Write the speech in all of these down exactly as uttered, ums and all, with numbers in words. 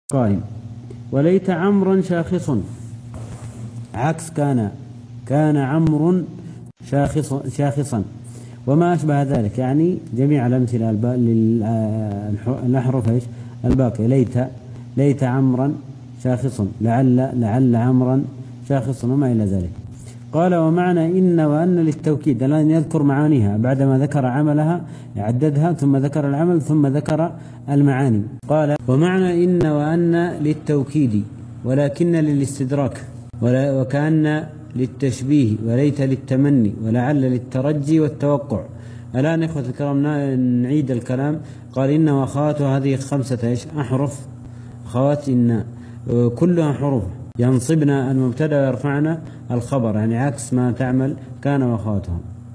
قائم. وليت عمرا شاخص عكس كان كان عمرو شاخص شاخصا وما أشبه ذلك، يعني جميع الأمثلة للأحرف إيش الباقية. ليت ليت عمرا شاخص، لعل لعل عمرا شاخص وما إلى ذلك. قال ومعنى إن وأن للتوكيد، الآن يذكر معانيها بعدما ذكر عملها يعددها ثم ذكر العمل ثم ذكر المعاني. قال ومعنى إن وأن للتوكيد ولكن للاستدراك وكأن للتشبيه وليت للتمني ولعل للترجي والتوقع. الآن إخوة الكرام نعيد الكلام. قال إن وأخواته هذه خمسة إيش أحرف، أخوات إن كلها حروف ينصبن المبتدأ ويرفعن الخبر، يعني عكس ما تعمل كان وأخواتها.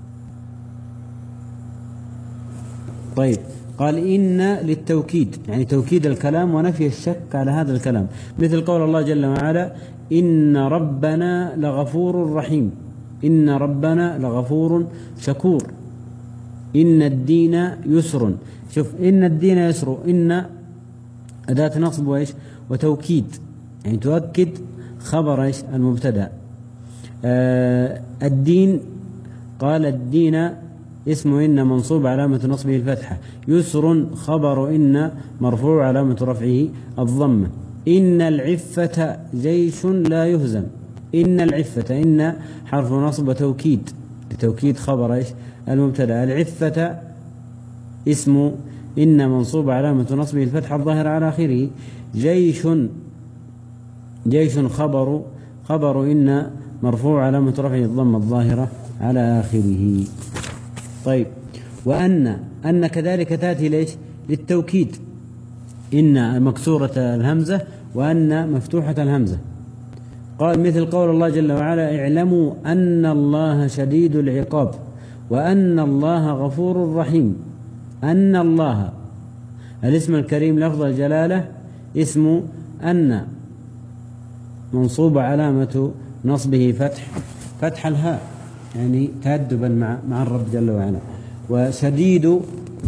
طيب قال إن للتوكيد، يعني توكيد الكلام ونفي الشك على هذا الكلام، مثل قول الله جل وعلا إن ربنا لغفور رحيم، إن ربنا لغفور شكور، إن الدين يسر. شوف إن الدين يسر، إن أداة نصب وإيش وتوكيد، يعني تؤكد خبر إيش المبتدأ. آه الدين، قال الدين اسم إن منصوب علامة نصبه الفتحة، يسر خبر إن مرفوع علامة رفعه الضمة. إن العفة جيش لا يهزم، إن العفة إن حرف نصب وتوكيد لتوكيد خبر إيش المبتدأ. العفة اسم إن منصوب علامة نصبه الفتحة الظاهرة على آخره. جيش جيش خبر خبر إن مرفوع علامة رفعه الضمة الظاهرة على آخره. طيب وأن أن كذلك تأتي ليش للتوكيد، إن مكسورة الهمزة وأن مفتوحة الهمزة. قال مثل قول الله جل وعلا اعلموا أن الله شديد العقاب وأن الله غفور رحيم. أن الله الاسم الكريم لفظ الجلالة اسم أن منصوب علامة نصبه فتح فتح الهاء، يعني تأدبا مع مع الرب جل وعلا. وشديد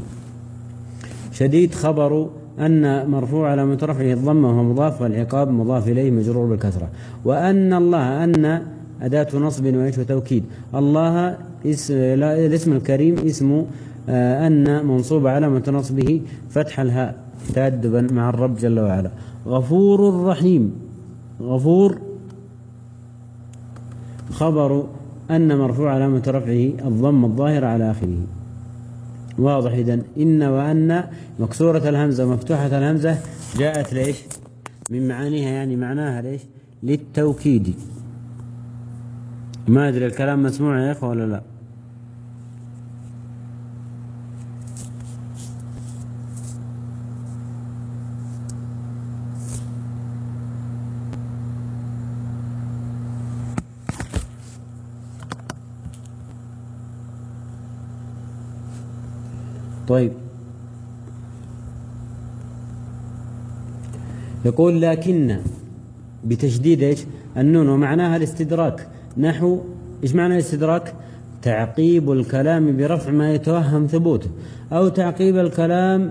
شديد خبر أن مرفوع علامة رفعه الضمة وهو مضاف، والعقاب مضاف إليه مجرور بالكسرة. وأن الله أن أداة نصب وإيش وتوكيد. الله الاسم الكريم اسم أن منصوب علامة نصبه فتح الهاء تأدبا مع الرب جل وعلا. غفور رحيم، غفور خبر أن مرفوع علامة رفعه الضم الظاهر على آخره. واضح إذن إن وأن مكسورة الهمزة مفتوحة الهمزة جاءت ليش من معانيها، يعني معناها ليش للتوكيد. ما أدري الكلام مسموع يا إخوة ولا لا؟ طيب يقول لكن بتشديد ايش النون ومعناها الاستدراك. نحو ايش معنى الاستدراك؟ تعقيب الكلام برفع ما يتوهم ثبوته، او تعقيب الكلام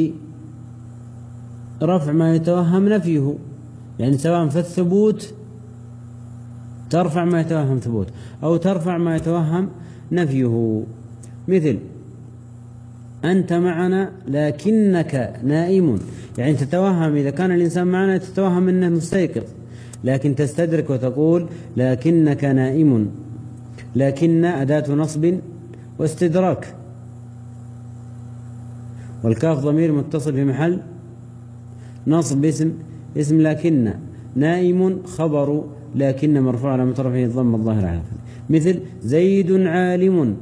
برفع ما يتوهم نفيه، يعني سواء في الثبوت ترفع ما يتوهم ثبوته او ترفع ما يتوهم نفيه. مثل أنت معنا لكنك نائم، يعني تتوهم إذا كان الإنسان معنا تتوهم أنه مستيقظ، لكن تستدرك وتقول لكنك نائم. لكن أداة نصب واستدراك، والكاف ضمير متصل في محل نصب اسم اسم لكن. نائم خبر لكن مرفوع على مترفعه الضم الظاهر على آخره. مثل زيد عالم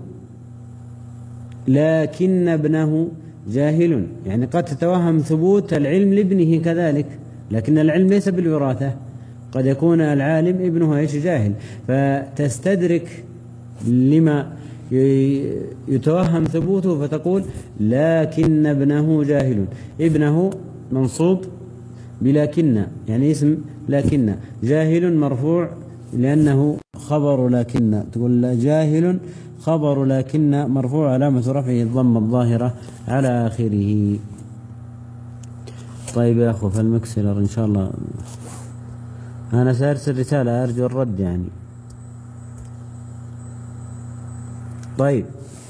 لكن ابنه جاهل، يعني قد تتوهم ثبوت العلم لابنه كذلك، لكن العلم ليس بالوراثة، قد يكون العالم ابنه ايش جاهل، فتستدرك لما يتوهم ثبوته فتقول لكن ابنه جاهل. ابنه منصوب بلكن، يعني اسم لكن. جاهل مرفوع لأنه خبر لكن، تقول جاهل خبر لكن مرفوع علامة رفعه الضم الظاهرة على آخره. طيب يا أخو، فالمكسلر إن شاء الله أنا سأرسل رسالة أرجو الرد يعني. طيب،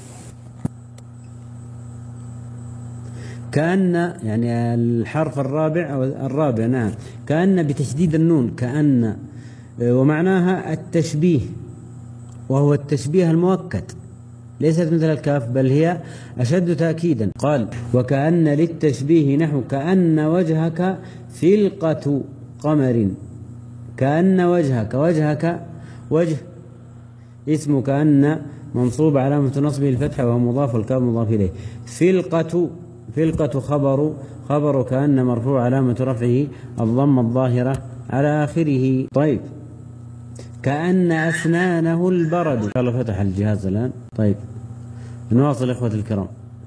كأن يعني الحرف الرابع أو الرابع، نعم، كأن بتشديد النون، كأن، ومعناها التشبيه، وهو التشبيه المؤكد، ليست مثل الكاف بل هي أشد تأكيدا. قال وكأن للتشبيه نحو كأن وجهك فلقة قمر، كأن وجهك، وجهك وجه اسم كأن منصوب علامة نصبه الفتحة وهو مضاف والكاف مضاف إليه. فلقة، فلقة خبر، خبر كأن مرفوع علامة رفعه الضمة الظاهرة على آخره. طيب، كأن أسنانه البرد. إن شاء الله فتح الجهاز الآن. طيب نواصل إخوة الكرام،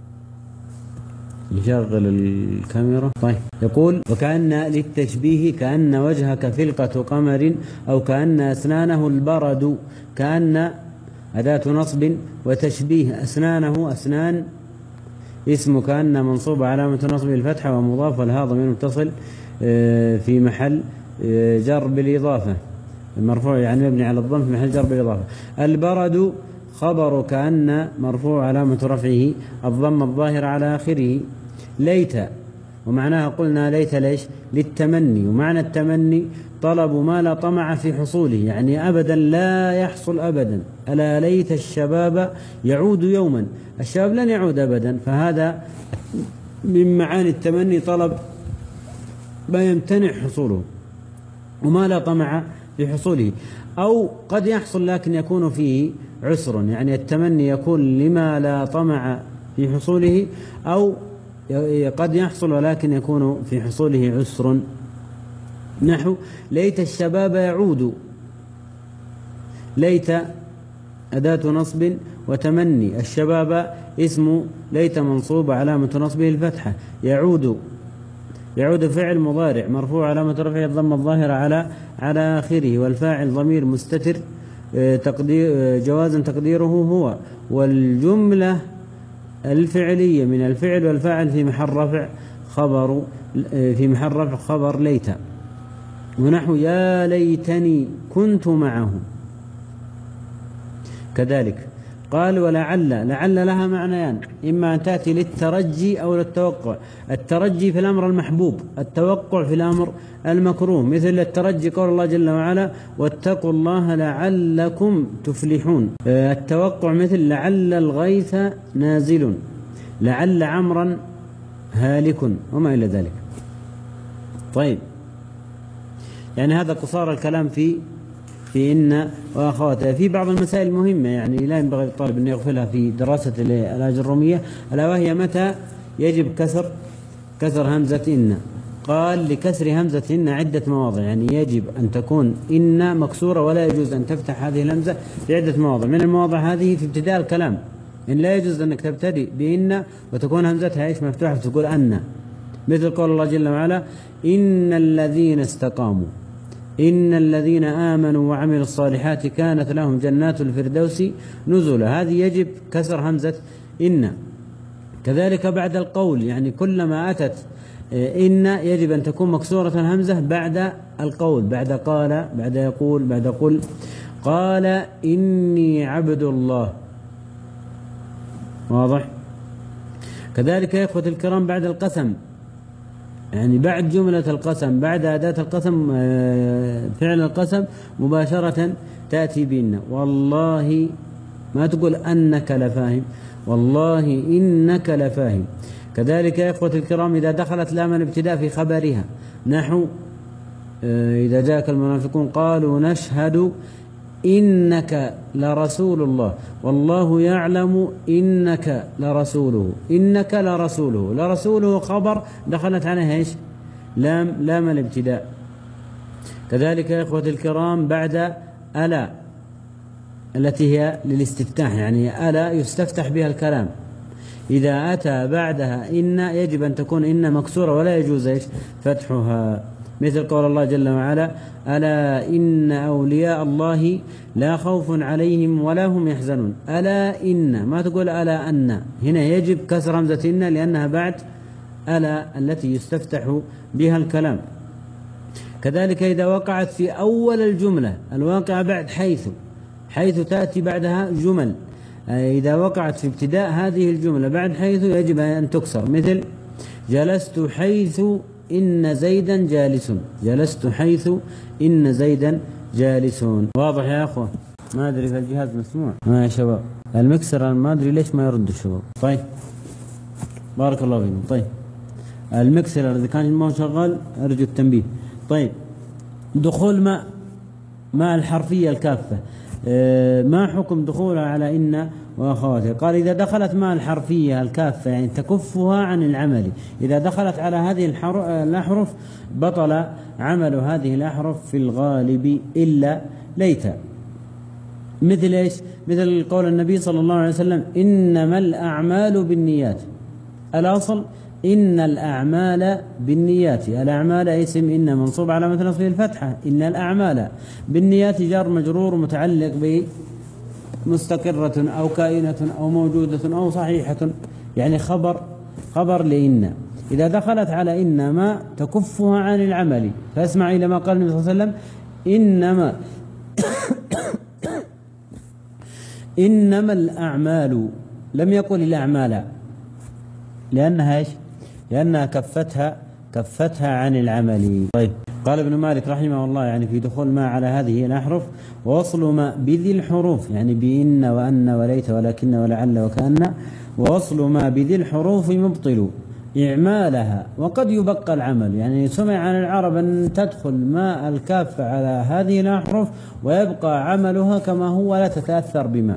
نشغل الكاميرا. طيب، يقول وكأن للتشبيه كأن وجهك فلقة قمر أو كأن أسنانه البرد. كأن أداة نصب وتشبيه، أسنانه، أسنان اسم كأن منصوب علامة نصبه الفتحة ومضاف والها ضمير متصل في محل جر بالإضافة، مرفوع يعني مبني على الضم في محل جر بالإضافة. البرد خبر كأن مرفوع علامة رفعه الضم الظاهر على آخره. ليت، ومعناها قلنا ليت ليش؟ للتمني، ومعنى التمني طلب ما لا طمع في حصوله، يعني أبدا لا يحصل أبدا. ألا ليت الشباب يعود يوما، الشباب لن يعود أبدا، فهذا من معاني التمني، طلب ما يمتنع حصوله وما لا طمع في حصوله. أو قد يحصل لكن يكون فيه عسر، يعني التمني يكون لما لا طمع في حصوله، أو قد يحصل ولكن يكون في حصوله عسر. نحو ليت الشباب يعود، ليت أداة نصب وتمني، الشباب اسم ليت منصوب علامة نصبه الفتحة، يعود، يعود فعل مضارع مرفوع علامة رفعه الضمة الظاهرة على على آخره، والفاعل ضمير مستتر تقدير جوازا تقديره هو، والجملة الفعلية من الفعل والفاعل في محل رفع خبر، في محل رفع خبر ليت. ونحو يا ليتني كنت معه كذلك. قال ولعل، لعل لها معنيان، إما أن تأتي للترجي أو للتوقع. الترجي في الأمر المحبوب، التوقع في الأمر المكروه، مثل الترجي قول الله جل وعلا واتقوا الله لعلكم تفلحون. التوقع مثل لعل الغيث نازل، لعل عمرا هالك، وما إلى ذلك. طيب، يعني هذا قصار الكلام في في إن وأخواتها. في بعض المسائل المهمة يعني لا ينبغي للطالب أن يغفلها في دراسة الأجرومية، ألا وهي متى يجب كسر كسر همزة إن. قال لكسر همزة إن عدة مواضع، يعني يجب أن تكون إن مكسورة ولا يجوز أن تفتح هذه الهمزة في عدة مواضع. من المواضع هذه في ابتداء الكلام، إن لا يجوز أنك تبتدئ بإن وتكون همزتها إيش مفتوحة فتقول أن، مثل قول الله جل وعلا إن الذين استقاموا، إن الذين آمنوا وعملوا الصالحات كانت لهم جنات الفردوس نزلا، هذه يجب كسر همزة إن. كذلك بعد القول، يعني كلما أتت إن يجب أن تكون مكسورة الهمزة بعد القول، بعد قال، بعد يقول، بعد قل. قال إني عبد الله، واضح؟ كذلك يا إخوة الكرام بعد القسم، يعني بعد جملة القسم، بعد أداة القسم فعل القسم مباشرة تأتي بإن. والله ما تقول أنك لفاهم، والله إنك لفاهم. كذلك يا إخوة الكرام إذا دخلت لام الابتداء في خبرها، نحو إذا جاءك المنافقون قالوا نشهد إنك لرسول الله والله يعلم إنك لرسوله، إنك لرسوله، لرسوله خبر دخلت عليها إيش؟ لام لام الابتداء. كذلك يا إخوة الكرام بعد ألا التي هي للاستفتاح، يعني ألا يستفتح بها الكلام، إذا أتى بعدها إن يجب أن تكون إن مكسورة ولا يجوز إيش؟ فتحها، مثل قول الله جل وعلا ألا إن أولياء الله لا خوف عليهم ولا هم يحزنون. ألا إن، ما تقول ألا أن، هنا يجب كسر همزة إن لأنها بعد ألا التي يستفتح بها الكلام. كذلك إذا وقعت في أول الجملة الواقعة بعد حيث، حيث تأتي بعدها جمل، إذا وقعت في ابتداء هذه الجملة بعد حيث يجب أن تكسر، مثل جلست حيث إن زيدا جالس، جلست حيث إن زيدا جالس. واضح يا أخوة؟ ما أدري إذا الجهاز مسموع ما يا شباب، المكسر ما أدري ليش ما يرد الشباب. طيب بارك الله فيكم. طيب المكسر إذا كان ما شغال أرجو التنبيه. طيب دخول ما مع الحرفية الكافة، ما حكم دخولها على إن وأخواتها؟ قال إذا دخلت مع الحرفية الكافة يعني تكفها عن العمل، إذا دخلت على هذه الأحرف بطل عمل هذه الأحرف في الغالب إلا ليت. مثل إيش؟ مثل قول النبي صلى الله عليه وسلم إنما الأعمال بالنيات، الأصل إن الأعمال بالنيات، الأعمال اسم إن منصوب على مثل نصبه الفتحة، إن الأعمال بالنيات جار مجرور متعلق بمستقرة أو كائنة أو موجودة أو صحيحة، يعني خبر خبر لإن. إذا دخلت على إن ما تكفها عن العمل، فاسمع إلى ما قال النبي صلى الله عليه وسلم إنما إنما الأعمال، لم يقل الأعمال لأنها إيش؟ لأنها كفتها كفتها عن العمل. طيب قال ابن مالك رحمه الله يعني في دخول ما على هذه الأحرف ووصل ما بذي الحروف، يعني بإن وأن وليت ولكن ولعل وكأن، ووصل ما بذي الحروف مبطل إعمالها وقد يبقى العمل، يعني سمع عن العرب أن تدخل ما الكافة على هذه الأحرف ويبقى عملها كما هو لا تتأثر بما.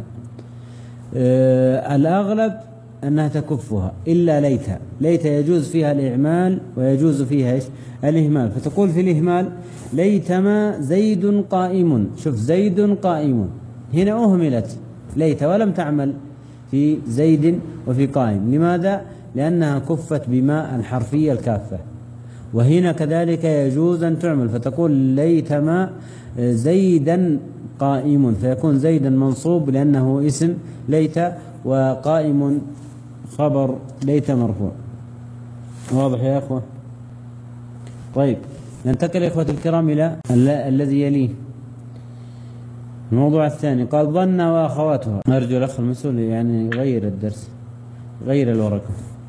آه الأغلب أنها تكفها إلا ليت، ليت يجوز فيها الإعمال ويجوز فيها إيش؟ الإهمال. فتقول في الإهمال ليتما زيد قائم، شوف زيد قائم هنا أهملت ليت ولم تعمل في زيد وفي قائم، لماذا؟ لأنها كفت بما الحرفية الكافة. وهنا كذلك يجوز أن تعمل، فتقول ليتما زيدا قائم، فيكون زيدا منصوب لأنه اسم ليت، وقائم خبر ليت مرفوع. واضح يا أخوة؟ طيب ننتقل يا إخوة الكرام إلى الذي يليه الموضوع الثاني. قال ظن وأخواتها، أرجو الأخ المسؤول يعني غير الدرس غير الورقة.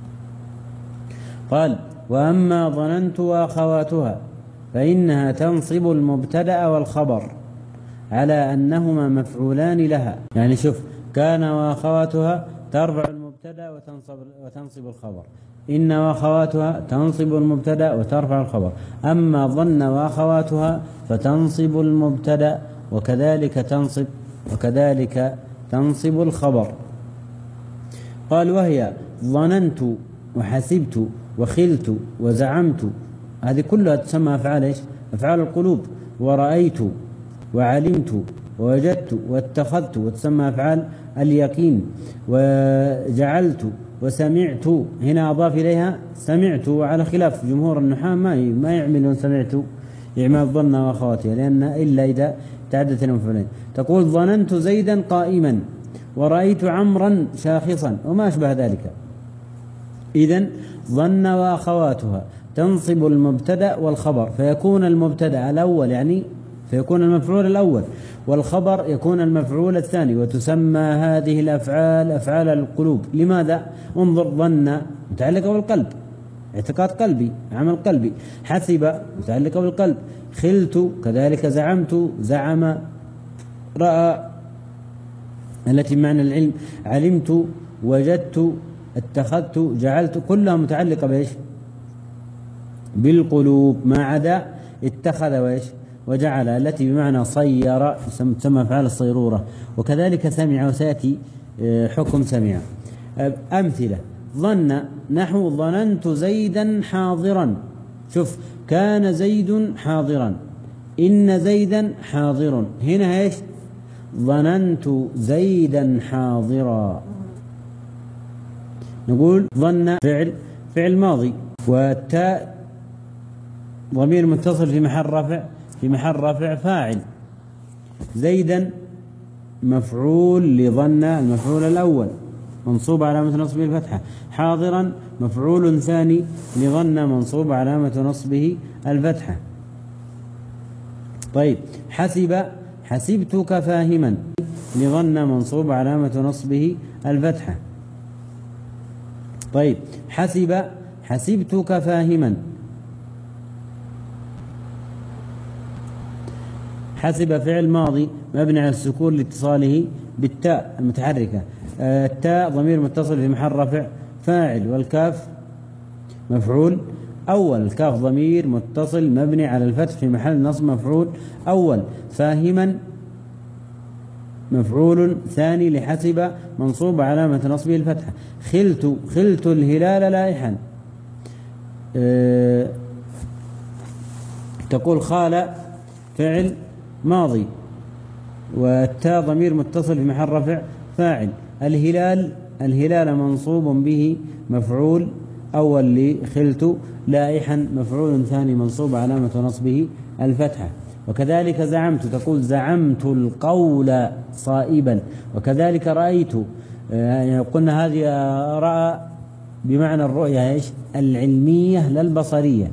قال وأما ظننت وأخواتها فإنها تنصب المبتدأ والخبر على أنهما مفعولان لها، يعني شوف كان وأخواتها ترفع المبتدأ وتنصب وتنصب الخبر، إن وأخواتها تنصب المبتدأ وترفع الخبر، أما ظن وأخواتها فتنصب المبتدأ وكذلك تنصب وكذلك تنصب الخبر. قال وهي ظننت وحسبت وخلت وزعمت، هذه كلها تسمى أفعال إيش؟ أفعال القلوب. ورأيت وعلمت ووجدت واتخذت وتسمى أفعال اليقين. وجعلت وسمعت، هنا أضاف إليها سمعت، وعلى خلاف جمهور النحاة ما ما يعملون سمعت إعمال ظن وأخواتها، لأن إلا إذا تعدت المفعولين. تقول ظننت زيدا قائما ورأيت عمرا شاخصا وما أشبه ذلك. إذن ظن وأخواتها تنصب المبتدأ والخبر، فيكون المبتدأ الأول يعني فيكون المفعول الأول، والخبر يكون المفعول الثاني، وتسمى هذه الأفعال أفعال القلوب. لماذا؟ انظر ظن متعلقة بالقلب، اعتقاد قلبي، عمل قلبي. حسب متعلقة بالقلب. خلت كذلك زعمت، زعم، رأى التي معنى العلم، علمت، وجدت، اتخذت، جعلت، كلها متعلقة بإيش؟ بالقلوب، ما عدا اتخذ وإيش؟ وجعل، التي بمعنى صير تسمى أفعال الصيرورة. وكذلك سمع، وسيأتي حكم سمع. أمثلة ظن نحو ظننت زيدا حاضرا، شوف كان زيد حاضرا، إن زيدا حاضر، هنا إيش؟ ظننت زيدا حاضرا. نقول ظن فعل فعل ماضي، والتاء ضمير متصل في محل رفع في محل رفع فاعل. زيدا مفعول لظن المفعول الأول، منصوب علامة نصبه الفتحة. حاضرا مفعول ثاني لظن منصوب علامة نصبه الفتحة. طيب حسب حسبتك فاهما لظن منصوب علامة نصبه الفتحة. طيب حسب حسبتك فاهما. حسب فعل ماضي مبني على السكون لاتصاله بالتاء المتحركة. آه التاء ضمير متصل في محل رفع فاعل، والكاف مفعول أول. الكاف ضمير متصل مبني على الفتح في محل نصب مفعول أول. فاهما مفعول ثاني لحسب منصوب علامة نصبه الفتحة. خلت خلت الهلال لائحا. أه تقول خال فعل ماضي، والتاء ضمير متصل في محل رفع فاعل. الهلال الهلال منصوب به مفعول أول لخلت لائحا مفعول ثاني منصوب علامة نصبه الفتحة. وكذلك زعمت تقول زعمت القول صائبا. وكذلك رأيت يعني قلنا هذه رأى بمعنى الرؤية ايش العلمية لا البصرية،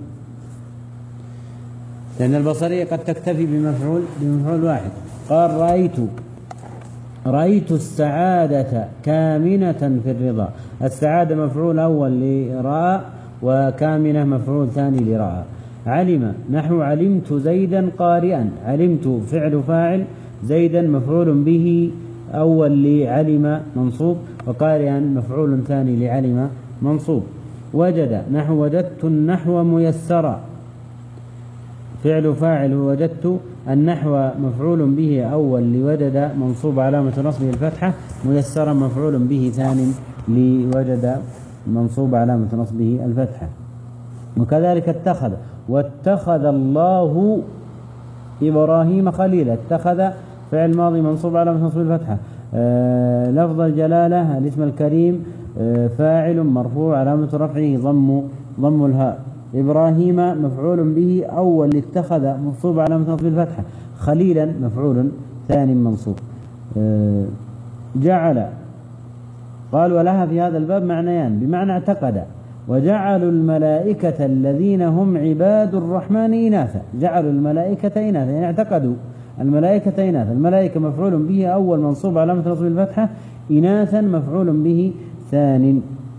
لأن البصرية قد تكتفي بمفعول بمفعول واحد. قال رأيت رأيت السعادة كامنة في الرضا. السعادة مفعول أول لرأى، وكامنة مفعول ثاني لرأى. علم نحو علمت زيدا قارئا. علمت فعل فاعل، زيدا مفعول به أول لعلم منصوب، وقارئا مفعول ثاني لعلم منصوب. وجد نحو وجدت النحو ميسرا. فعل فاعل وجدت، النحو مفعول به أول لوجد منصوب علامة نصبه الفتحة، ميسرا مفعول به ثاني لوجد منصوب علامة نصبه الفتحة. وكذلك اتخذ واتخذ الله إبراهيم خليلا. اتخذ فعل ماضي منصوب علامة نصبه الفتحة. آه لفظ الجلالة الاسم الكريم آه فاعل مرفوع علامة رفعه ضم ضم الهاء. إبراهيم مفعول به أول اتخذ منصوب علامة نصبه الفتحة. خليلا مفعول ثاني منصوب. آه جعل قال ولها في هذا الباب معنيان، بمعنى اعتقد. وجعلوا الملائكة الذين هم عباد الرحمن إناثا. جعلوا الملائكة إناثا يعني اعتقدوا الملائكة إناثا. الملائكة مفعول به أول منصوب علامة نصب الفتحة، إناثا مفعول به ثان.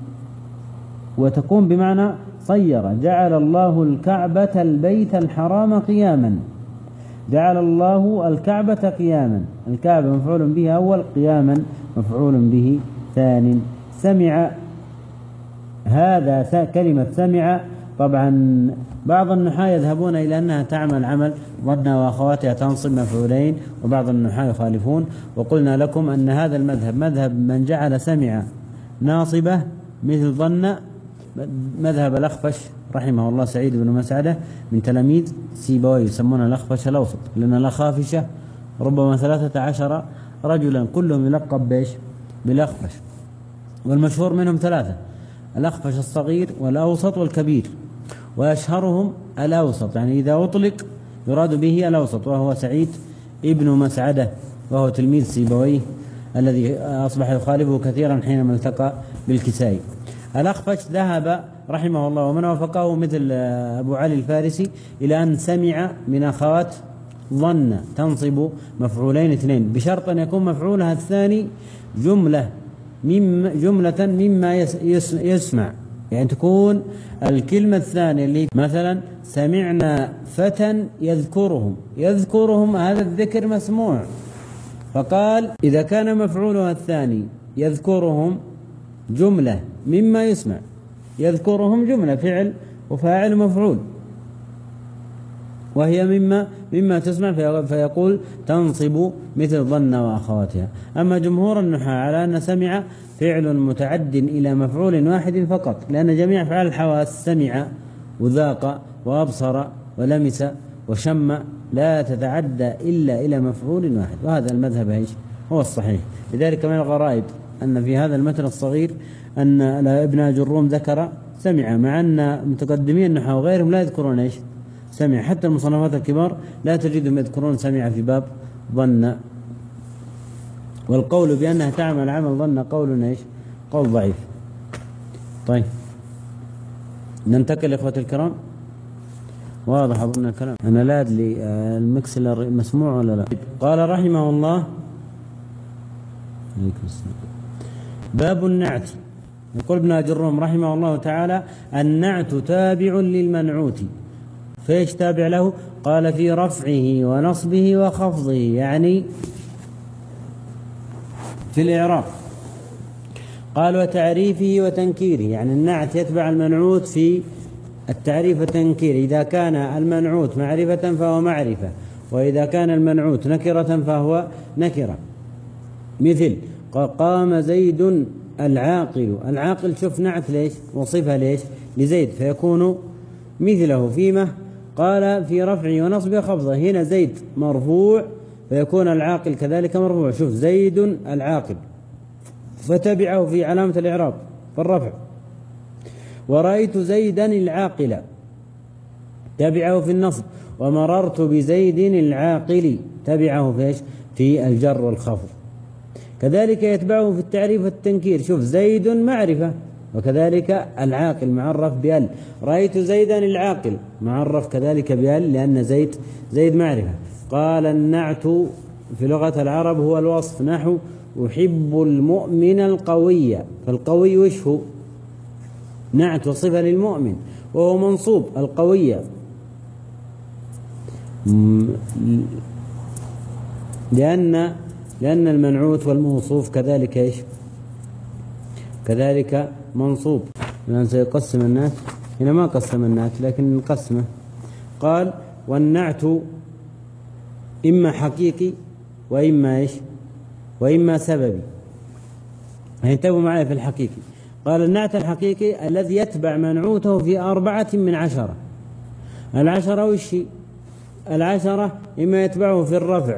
وتكون بمعنى صير. جعل الله الكعبة البيت الحرام قياما. جعل الله الكعبة قياما. الكعبة مفعول به أول، قياما مفعول به ثان. سمع هذا كلمة سمع. طبعا بعض النحاة يذهبون إلى أنها تعمل عمل ظن وأخواتها تنصب مفعولين، وبعض النحاة يخالفون. وقلنا لكم أن هذا المذهب مذهب من جعل سمع ناصبة مثل ظن، مذهب الأخفش رحمه الله سعيد بن مسعدة من تلاميذ سيبويه، يسمون الأخفش الأوسط، لأن الأخافشة ربما ثلاثة عشر رجلا كلهم يلقب بيش بالأخفش، والمشهور منهم ثلاثة: الأخفش الصغير والأوسط والكبير، وأشهرهم الأوسط، يعني إذا أطلق يراد به الأوسط، وهو سعيد ابن مسعدة، وهو تلميذ سيبويه الذي أصبح يخالفه كثيرا حينما التقى بالكسائي. الأخفش ذهب رحمه الله ومن وافقه مثل أبو علي الفارسي إلى أن سمع من أخوات ظن تنصب مفعولين اثنين، بشرط أن يكون مفعولها الثاني جملة مم جملة مما يس يس يسمع، يعني تكون الكلمة الثانية اللي مثلا سمعنا فتى يذكرهم. يذكرهم هذا الذكر مسموع، فقال إذا كان مفعولها الثاني يذكرهم جملة مما يسمع، يذكرهم جملة فعل وفاعل مفعول، وهي مما مما تسمع، فيقول تنصب مثل ظن وأخواتها. أما جمهور النحاة على أن سمع فعل متعد إلى مفعول واحد فقط، لأن جميع أفعال الحواس سمع وذاق وأبصر ولمس وشم لا تتعدى إلا إلى مفعول واحد، وهذا المذهب ايش هو الصحيح. لذلك من الغرائب أن في هذا المتن الصغير أن ابن جروم ذكر سمع، مع أن متقدمين النحاة وغيرهم لا يذكرون ايش سمع، حتى المصنفات الكبار لا تجدهم يذكرون سمع في باب ظن. والقول بأنها تعمل عمل ظن قول ايش قول ضعيف. طيب ننتقل إخوة الكرام. واضح أظن الكلام، أنا لا أدري المكسلر مسموع ولا لا. قال رحمه الله باب النعت. يقول ابن أجروم رحمه الله تعالى النعت تابع للمنعوت. فيش تابع له؟ قال في رفعه ونصبه وخفضه، يعني في الإعراب. قال وتعريفه وتنكيره، يعني النعت يتبع المنعوت في التعريف والتنكير. إذا كان المنعوت معرفة فهو معرفة، وإذا كان المنعوت نكرة فهو نكرة. مثل قام زيد العاقل. العاقل شوف نعت ليش وصفة ليش لزيد، فيكون مثله فيما قال في رفعه ونصبه وخفضه. هنا زيد مرفوع فيكون العاقل كذلك مرفوع. شوف زيد العاقل، فتبعه في علامة الإعراب في الرفع. ورأيت زيدا العاقل، تبعه في النصب. ومررت بزيد العاقل، تبعه في ايش؟ في الجر والخفض. كذلك يتبعه في التعريف والتنكير. شوف زيد معرفة، وكذلك العاقل معرف بأل. رأيت زيدا العاقل معرف كذلك بأل، لأن زيد زيد معرفة. قال النعت في لغة العرب هو الوصف، نحو أحب المؤمن القوي. فالقوي وش هو؟ نعت وصفة للمؤمن، وهو منصوب القوية، لأن لأن المنعوت والموصوف كذلك إيش؟ كذلك منصوب. الآن سيقسم الناس، هنا ما قسم الناس لكن نقسمه. قال والنعت إما حقيقي وإما إيش؟ وإما سببي. انتبهوا معي في الحقيقي. قال النعت الحقيقي الذي يتبع منعوته في أربعة من عشرة. العشرة وش؟ العشرة إما يتبعه في الرفع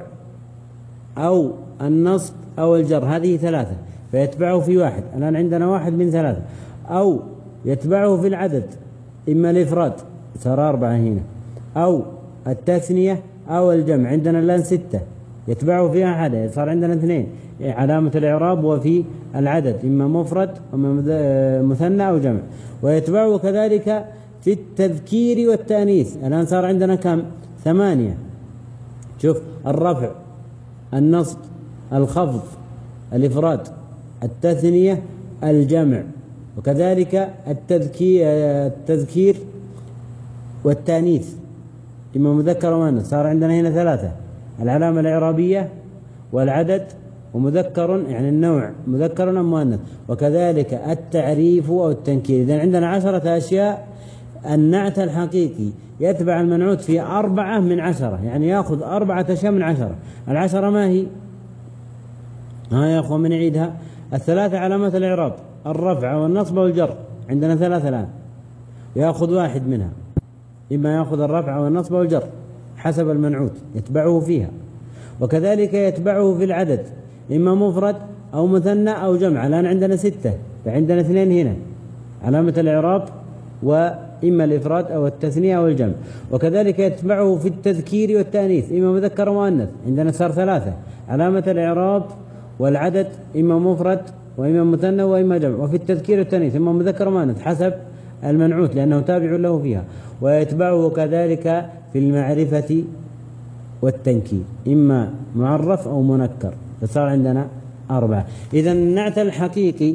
أو النصب أو الجر، هذه ثلاثة، فيتبعه في واحد. الآن عندنا واحد من ثلاثة. أو يتبعه في العدد، إما الإفراد صار أربعة هنا، أو التثنية أو الجمع. عندنا الآن ستة، يتبعه فيها أحد، صار عندنا اثنين علامة الإعراب. وفي العدد إما مفرد أما مثنى أو جمع. ويتبعه كذلك في التذكير والتأنيث. الآن صار عندنا كم؟ ثمانية. شوف الرفع، النصب، الخفض، الإفراد، التثنية، الجمع، وكذلك التذكير التذكير والتأنيث إما مذكر ومؤنث. صار عندنا هنا ثلاثة: العلامة الإعرابية والعدد ومذكر يعني النوع مذكر أم مؤنث، وكذلك التعريف أو التنكير. إذن عندنا عشرة أشياء. النعت الحقيقي يتبع المنعوت في أربعة من عشرة، يعني يأخذ أربعة أشياء من عشرة. العشرة ما هي؟ ها يا أخوة من عيدها. الثلاثة علامة الإعراب، الرفع والنصب والجر. عندنا ثلاثة الآن، يأخذ واحد منها، إما يأخذ الرفع والنصب والجر حسب المنعوت يتبعه فيها. وكذلك يتبعه في العدد، إما مفرد أو مثنى أو جمع. الآن عندنا ستة، فعندنا اثنين هنا علامة الإعراب، وإما الإفراد أو التثنية أو الجمع. وكذلك يتبعه في التذكير والتأنيث، إما مذكر ومؤنث. عندنا صار ثلاثة: علامة الإعراب والعدد إما مفرد وإما مثنى وإما جمع. وفي التذكير والتأنيث إما مذكر ومؤنث حسب المنعوت لأنه تابع له فيها. ويتبعه كذلك في المعرفة والتنكير، إما معرف أو منكر. فصار عندنا أربعة. إذا النعت الحقيقي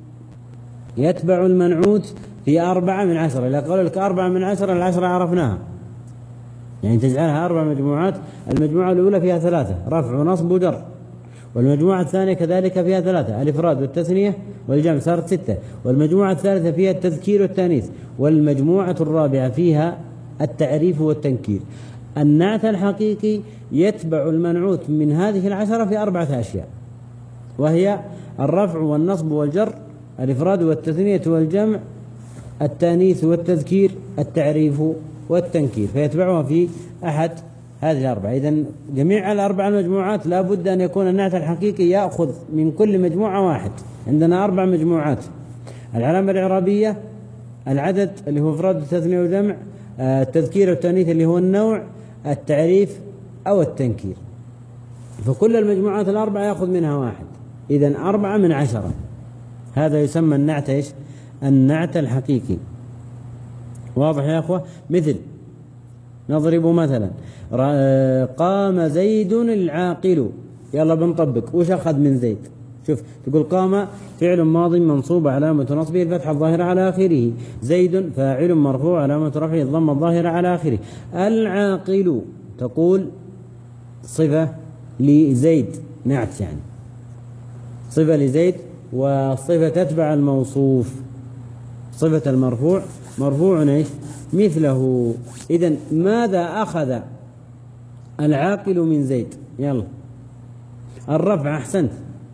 يتبع المنعوت في أربعة من عشرة. إذا قالوا لك أربعة من عشرة، العشرة عرفناها، يعني تجعلها أربع مجموعات. المجموعة الأولى فيها ثلاثة: رفع ونصب وجر. والمجموعة الثانية كذلك فيها ثلاثة: الإفراد والتثنية والجمع، صارت ستة. والمجموعة الثالثة فيها التذكير والتأنيث. والمجموعة الرابعة فيها التعريف والتنكير. النعت الحقيقي يتبع المنعوت من هذه العشرة في أربعة أشياء، وهي الرفع والنصب والجر، الإفراد والتثنية والجمع، التأنيث والتذكير، التعريف والتنكير. فيتبعها في أحد هذه الأربعة. إذن جميع الأربع المجموعات لا بد أن يكون النعت الحقيقي يأخذ من كل مجموعة واحد. عندنا أربع مجموعات: العلامة الإعرابية، العدد اللي هو إفراد والتثنية والجمع، التذكير والتأنيث اللي هو النوع، التعريف أو التنكير. فكل المجموعات الأربعة يأخذ منها واحد. إذن أربعة من عشرة. هذا يسمى النعت إيش؟ النعت الحقيقي. واضح يا أخوة؟ مثل نضرب مثلا قام زيد العاقل، يلا بنطبق. وش أخذ من زيد؟ شوف تقول قام فعل ماض منصوب علامة نصبه الفتحة الظاهرة على آخره، زيد فاعل مرفوع علامة رفعه الضمة الظاهرة على آخره. العاقل تقول صفة لزيد، نعت يعني صفة لزيد، والصفة تتبع الموصوف. صفة المرفوع مرفوع ايش؟ مثله. إذن ماذا أخذ العاقل من زيد؟ يلا الرفع. أحسنت،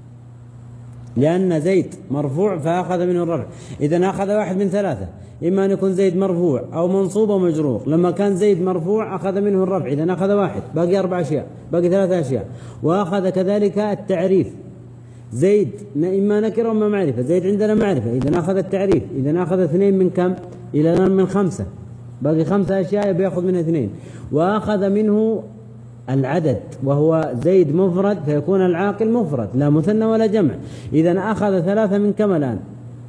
لأن زيد مرفوع فأخذ منه الرفع. إذن أخذ واحد من ثلاثة، إما أن يكون زيد مرفوع أو منصوب أو مجرور. لما كان زيد مرفوع أخذ منه الرفع، إذن أخذ واحد، باقي أربع أشياء، باقي ثلاثة أشياء. وأخذ كذلك التعريف، زيد إما نكرة وإما معرفة، زيد عندنا معرفة، إذن أخذ التعريف. إذن أخذ اثنين من كم؟ إلى الآن من خمسة، باقي خمسة أشياء بيأخذ منها اثنين. وأخذ منه العدد، وهو زيد مفرد فيكون العاقل مفرد لا مثنى ولا جمع. إذن أخذ ثلاثة من كم الآن؟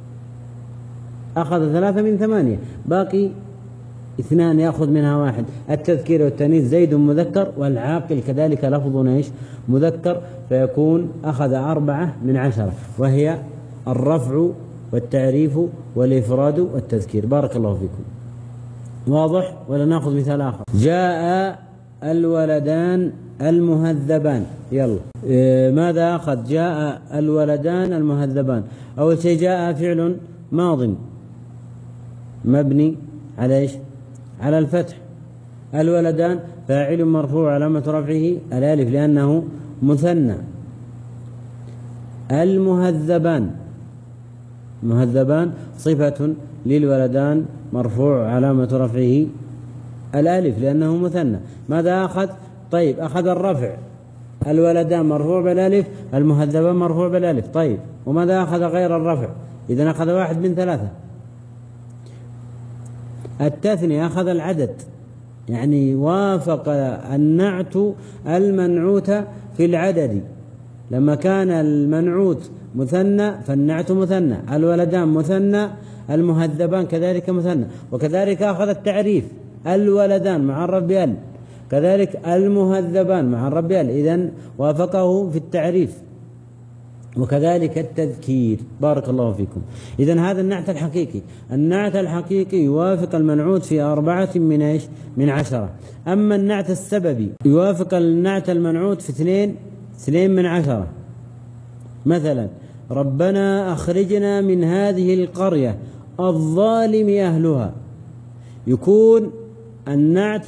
أخذ ثلاثة من ثمانية، باقي اثنان يأخذ منها واحد. التذكير والتأنيث، زيد مذكر والعاقل كذلك لفظ ايش؟ مذكر، فيكون أخذ أربعة من عشرة، وهي الرفع والتعريف والإفراد والتذكير. بارك الله فيكم. واضح ولا نأخذ مثال آخر؟ جاء الولدان المهذبان. يلا إيه ماذا أخذ؟ جاء الولدان المهذبان. أول شيء جاء فعل ماض مبني على ايش؟ على الفتح. الولدان فاعل مرفوع علامة رفعه الألف لأنه مثنى. المهذبان، مهذبان صفة للولدان مرفوع علامة رفعه الألف لأنه مثنى. ماذا أخذ؟ طيب أخذ الرفع، الولدان مرفوع بالألف، المهذبان مرفوع بالألف. طيب وماذا أخذ غير الرفع؟ إذن أخذ واحد من ثلاثة. التثنية أخذ العدد، يعني وافق النعت المنعوت في العدد. لما كان المنعوت مثنى فالنعت مثنى، الولدان مثنى، المهذبان كذلك مثنى. وكذلك أخذ التعريف، الولدان معرف بأل، كذلك المهذبان معرف بأل، إذن وافقه في التعريف. وكذلك التذكير. بارك الله فيكم. إذن هذا النعت الحقيقي. النعت الحقيقي يوافق المنعوت في أربعة من إيش؟ من عشرة. أما النعت السببي يوافق النعت المنعوت في اثنين اثنين من عشرة. مثلا ربنا أخرجنا من هذه القرية الظالم أهلها، يكون النعت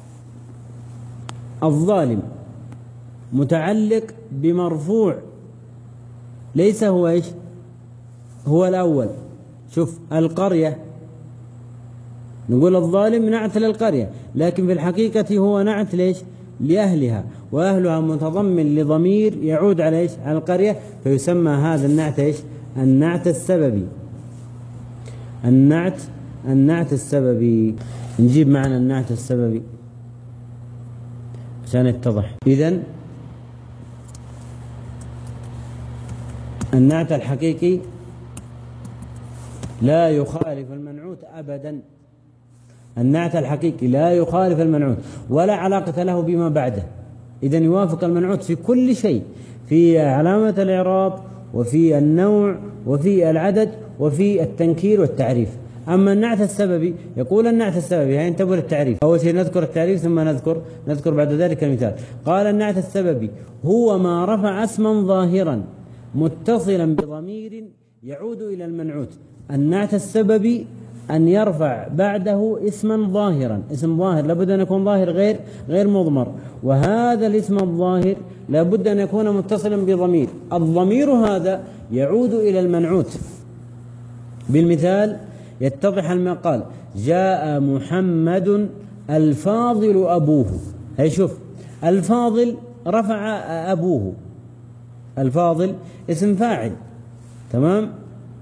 الظالم متعلق بمرفوع ليس هو إيش؟ هو الأول. شوف القرية نقول الظالم نعت للقرية، لكن في الحقيقة هو نعت ليش؟ لأهلها، وأهلها متضمن لضمير يعود على إيش؟ على القرية، فيسمى هذا النعت إيش؟ النعت السببي. النعت النعت السببي. نجيب معنا النعت السببي عشان يتضح. إذن النعت الحقيقي لا يخالف المنعوت أبدا. النعت الحقيقي لا يخالف المنعوت ولا علاقة له بما بعده. إذن يوافق المنعوت في كل شيء، في علامة الإعراب وفي النوع وفي العدد وفي التنكير والتعريف. أما النعت السببي يقول النعت السببي، هاي انتبهوا للتعريف. أول شيء نذكر التعريف ثم نذكر نذكر بعد ذلك المثال. قال النعت السببي هو ما رفع اسما ظاهرا متصلا بضمير يعود إلى المنعوت. النعت السببي أن يرفع بعده اسما ظاهرا، اسم ظاهر لابد أن يكون ظاهر غير غير مضمر، وهذا الاسم الظاهر لابد أن يكون متصلا بضمير. الضمير هذا يعود إلى المنعوت. بالمثال يتضح المقال جاء محمد الفاضل أبوه. هي شوف الفاضل رفع أبوه، الفاضل اسم فاعل، تمام؟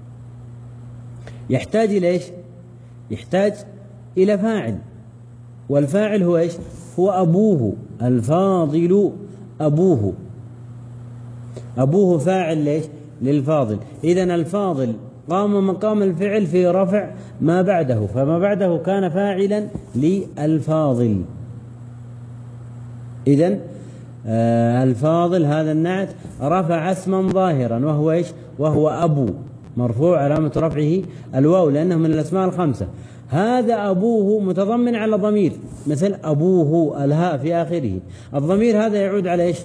يحتاج إلى إيش؟ يحتاج إلى فاعل، والفاعل هو إيش؟ هو أبوه. الفاضل أبوه، أبوه فاعل ليش؟ للفاضل. إذن الفاضل قام مقام الفعل في رفع ما بعده، فما بعده كان فاعلا للفاضل. إذن آه الفاضل هذا النعت رفع اسما ظاهرا وهو إيش؟ وهو أبو، مرفوع علامة رفعه الواو لأنه من الأسماء الخمسة. هذا أبوه متضمن على ضمير، مثل أبوه الهاء في آخره. الضمير هذا يعود على إيش؟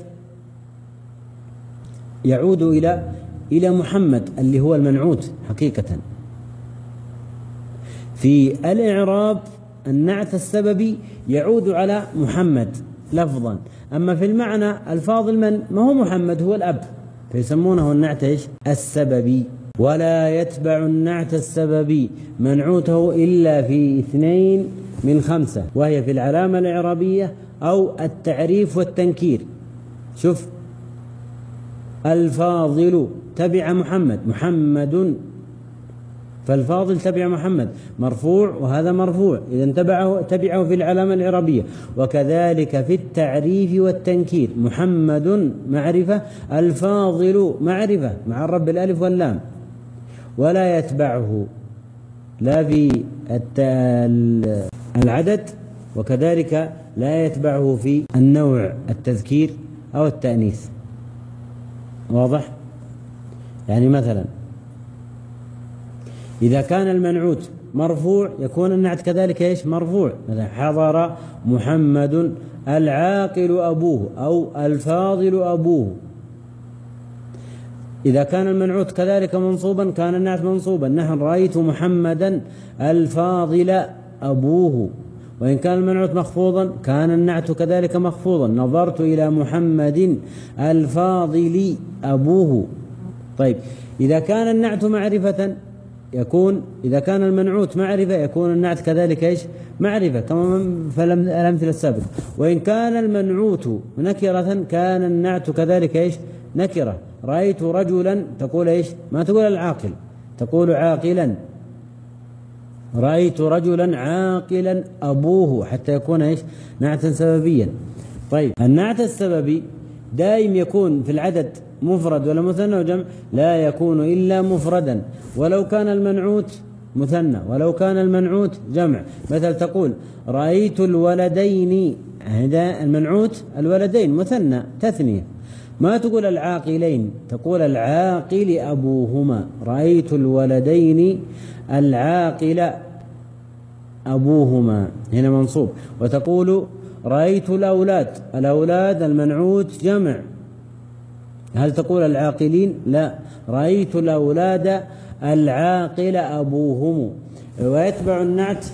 يعود إلى إلى محمد اللي هو المنعوت حقيقة. في الإعراب النعت السببي يعود على محمد لفظا، أما في المعنى الفاضل من ما هو محمد هو الأب، فيسمونه النعت إيش؟ السببي. ولا يتبع النعت السببي منعوته إلا في اثنين من خمسة، وهي في العلامة الإعرابية أو التعريف والتنكير. شوف، الفاضل تبع محمد، محمد، فالفاضل تبع محمد مرفوع وهذا مرفوع، إذا تبعه تبعه في العلامة الإعرابية. وكذلك في التعريف والتنكير، محمد معرفة، الفاضل معرفة مع الرب الألف واللام. ولا يتبعه لا في العدد، وكذلك لا يتبعه في النوع التذكير أو التأنيث. واضح؟ يعني مثلا إذا كان المنعوت مرفوع يكون النعت كذلك إيش؟ مرفوع. مثلا حضر محمد العاقل أبوه أو الفاضل أبوه. إذا كان المنعوت كذلك منصوبا كان النعت منصوبا، نحن رأيت محمدا الفاضل أبوه. وإن كان المنعوت مخفوضا كان النعت كذلك مخفوضا، نظرت إلى محمد الفاضل أبوه. طيب إذا كان النعت معرفة يكون، إذا كان المنعوت معرفة يكون النعت كذلك إيش؟ معرفة كما في الأمثلة السابقة. وإن كان المنعوت نكرة كان النعت كذلك إيش؟ نكرة. رأيت رجلا تقول إيش؟ ما تقول العاقل، تقول عاقلا. رأيت رجلا عاقلا أبوه، حتى يكون إيش؟ نعتا سببيا. طيب النعت السببي دائم يكون في العدد مفرد ولا مثنى وجمع؟ لا يكون إلا مفردا، ولو كان المنعوت مثنى ولو كان المنعوت جمع. مثل تقول رأيت الولدين، هذا المنعوت الولدين مثنى تثنية. ما تقول العاقلين، تقول العاقل أبوهما. رأيت الولدين العاقل أبوهما، هنا منصوب. وتقول رأيت الأولاد، الأولاد المنعوت جمع، هل تقول العاقلين؟ لا، رأيت الأولاد العاقل أبوهم. ويتبع النعت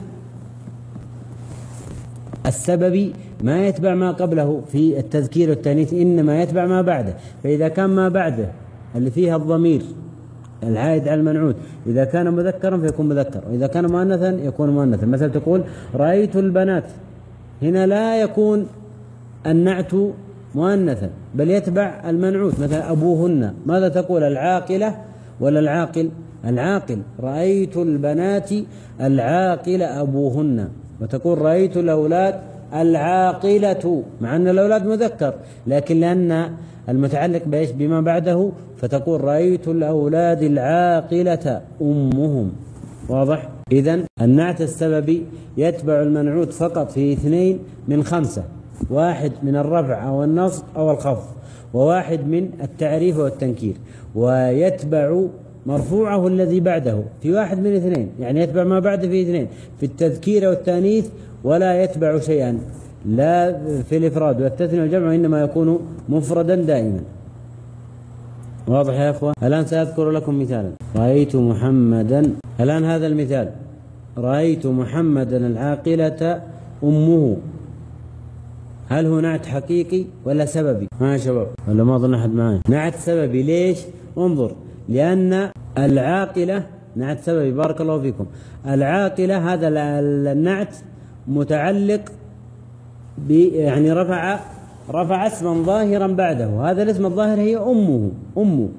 السببي ما يتبع ما قبله في التذكير والتأنيث، إنما يتبع ما بعده. فإذا كان ما بعده اللي فيها الضمير العائد على المنعوت إذا كان مذكرا فيكون مذكر، وإذا كان مؤنثا يكون مؤنثا. مثلا تقول رأيت البنات، هنا لا يكون النعت مؤنثا بل يتبع المنعوت. مثلا أبوهن، ماذا تقول؟ العاقلة ولا العاقل؟ العاقل. رأيت البنات العاقل أبوهن. وتقول رأيت الأولاد العاقلة، مع أن الأولاد مذكر لكن لأن المتعلق بإيش؟ بما بعده، فتقول رأيت الأولاد العاقلة أمهم. واضح؟ إذن النعت السببي يتبع المنعوت فقط في اثنين من خمسة، واحد من الرفع أو النصب أو الخفض، وواحد من التعريف والتنكير. ويتبع مرفوعه الذي بعده في واحد من اثنين، يعني يتبع ما بعده في اثنين، في التذكير والتانيث، ولا يتبع شيئا لا في الإفراد والتثنية والجمع، وإنما يكون مفردا دائما. واضح يا أخوة؟ الآن سأذكر لكم مثالا. رأيت محمدا، الآن هذا المثال، رأيت محمدا العاقلة أمه، هل هو نعت حقيقي ولا سببي؟ ها يا شباب، ولا ما أظن أحد معي؟ نعت سببي. ليش؟ انظر، لأن العاقلة نعت سببي، بارك الله فيكم. العاقلة هذا النعت متعلق ب يعني رفع رفع اسما ظاهرا بعده، هذا الاسم الظاهر هي أمه، أمه.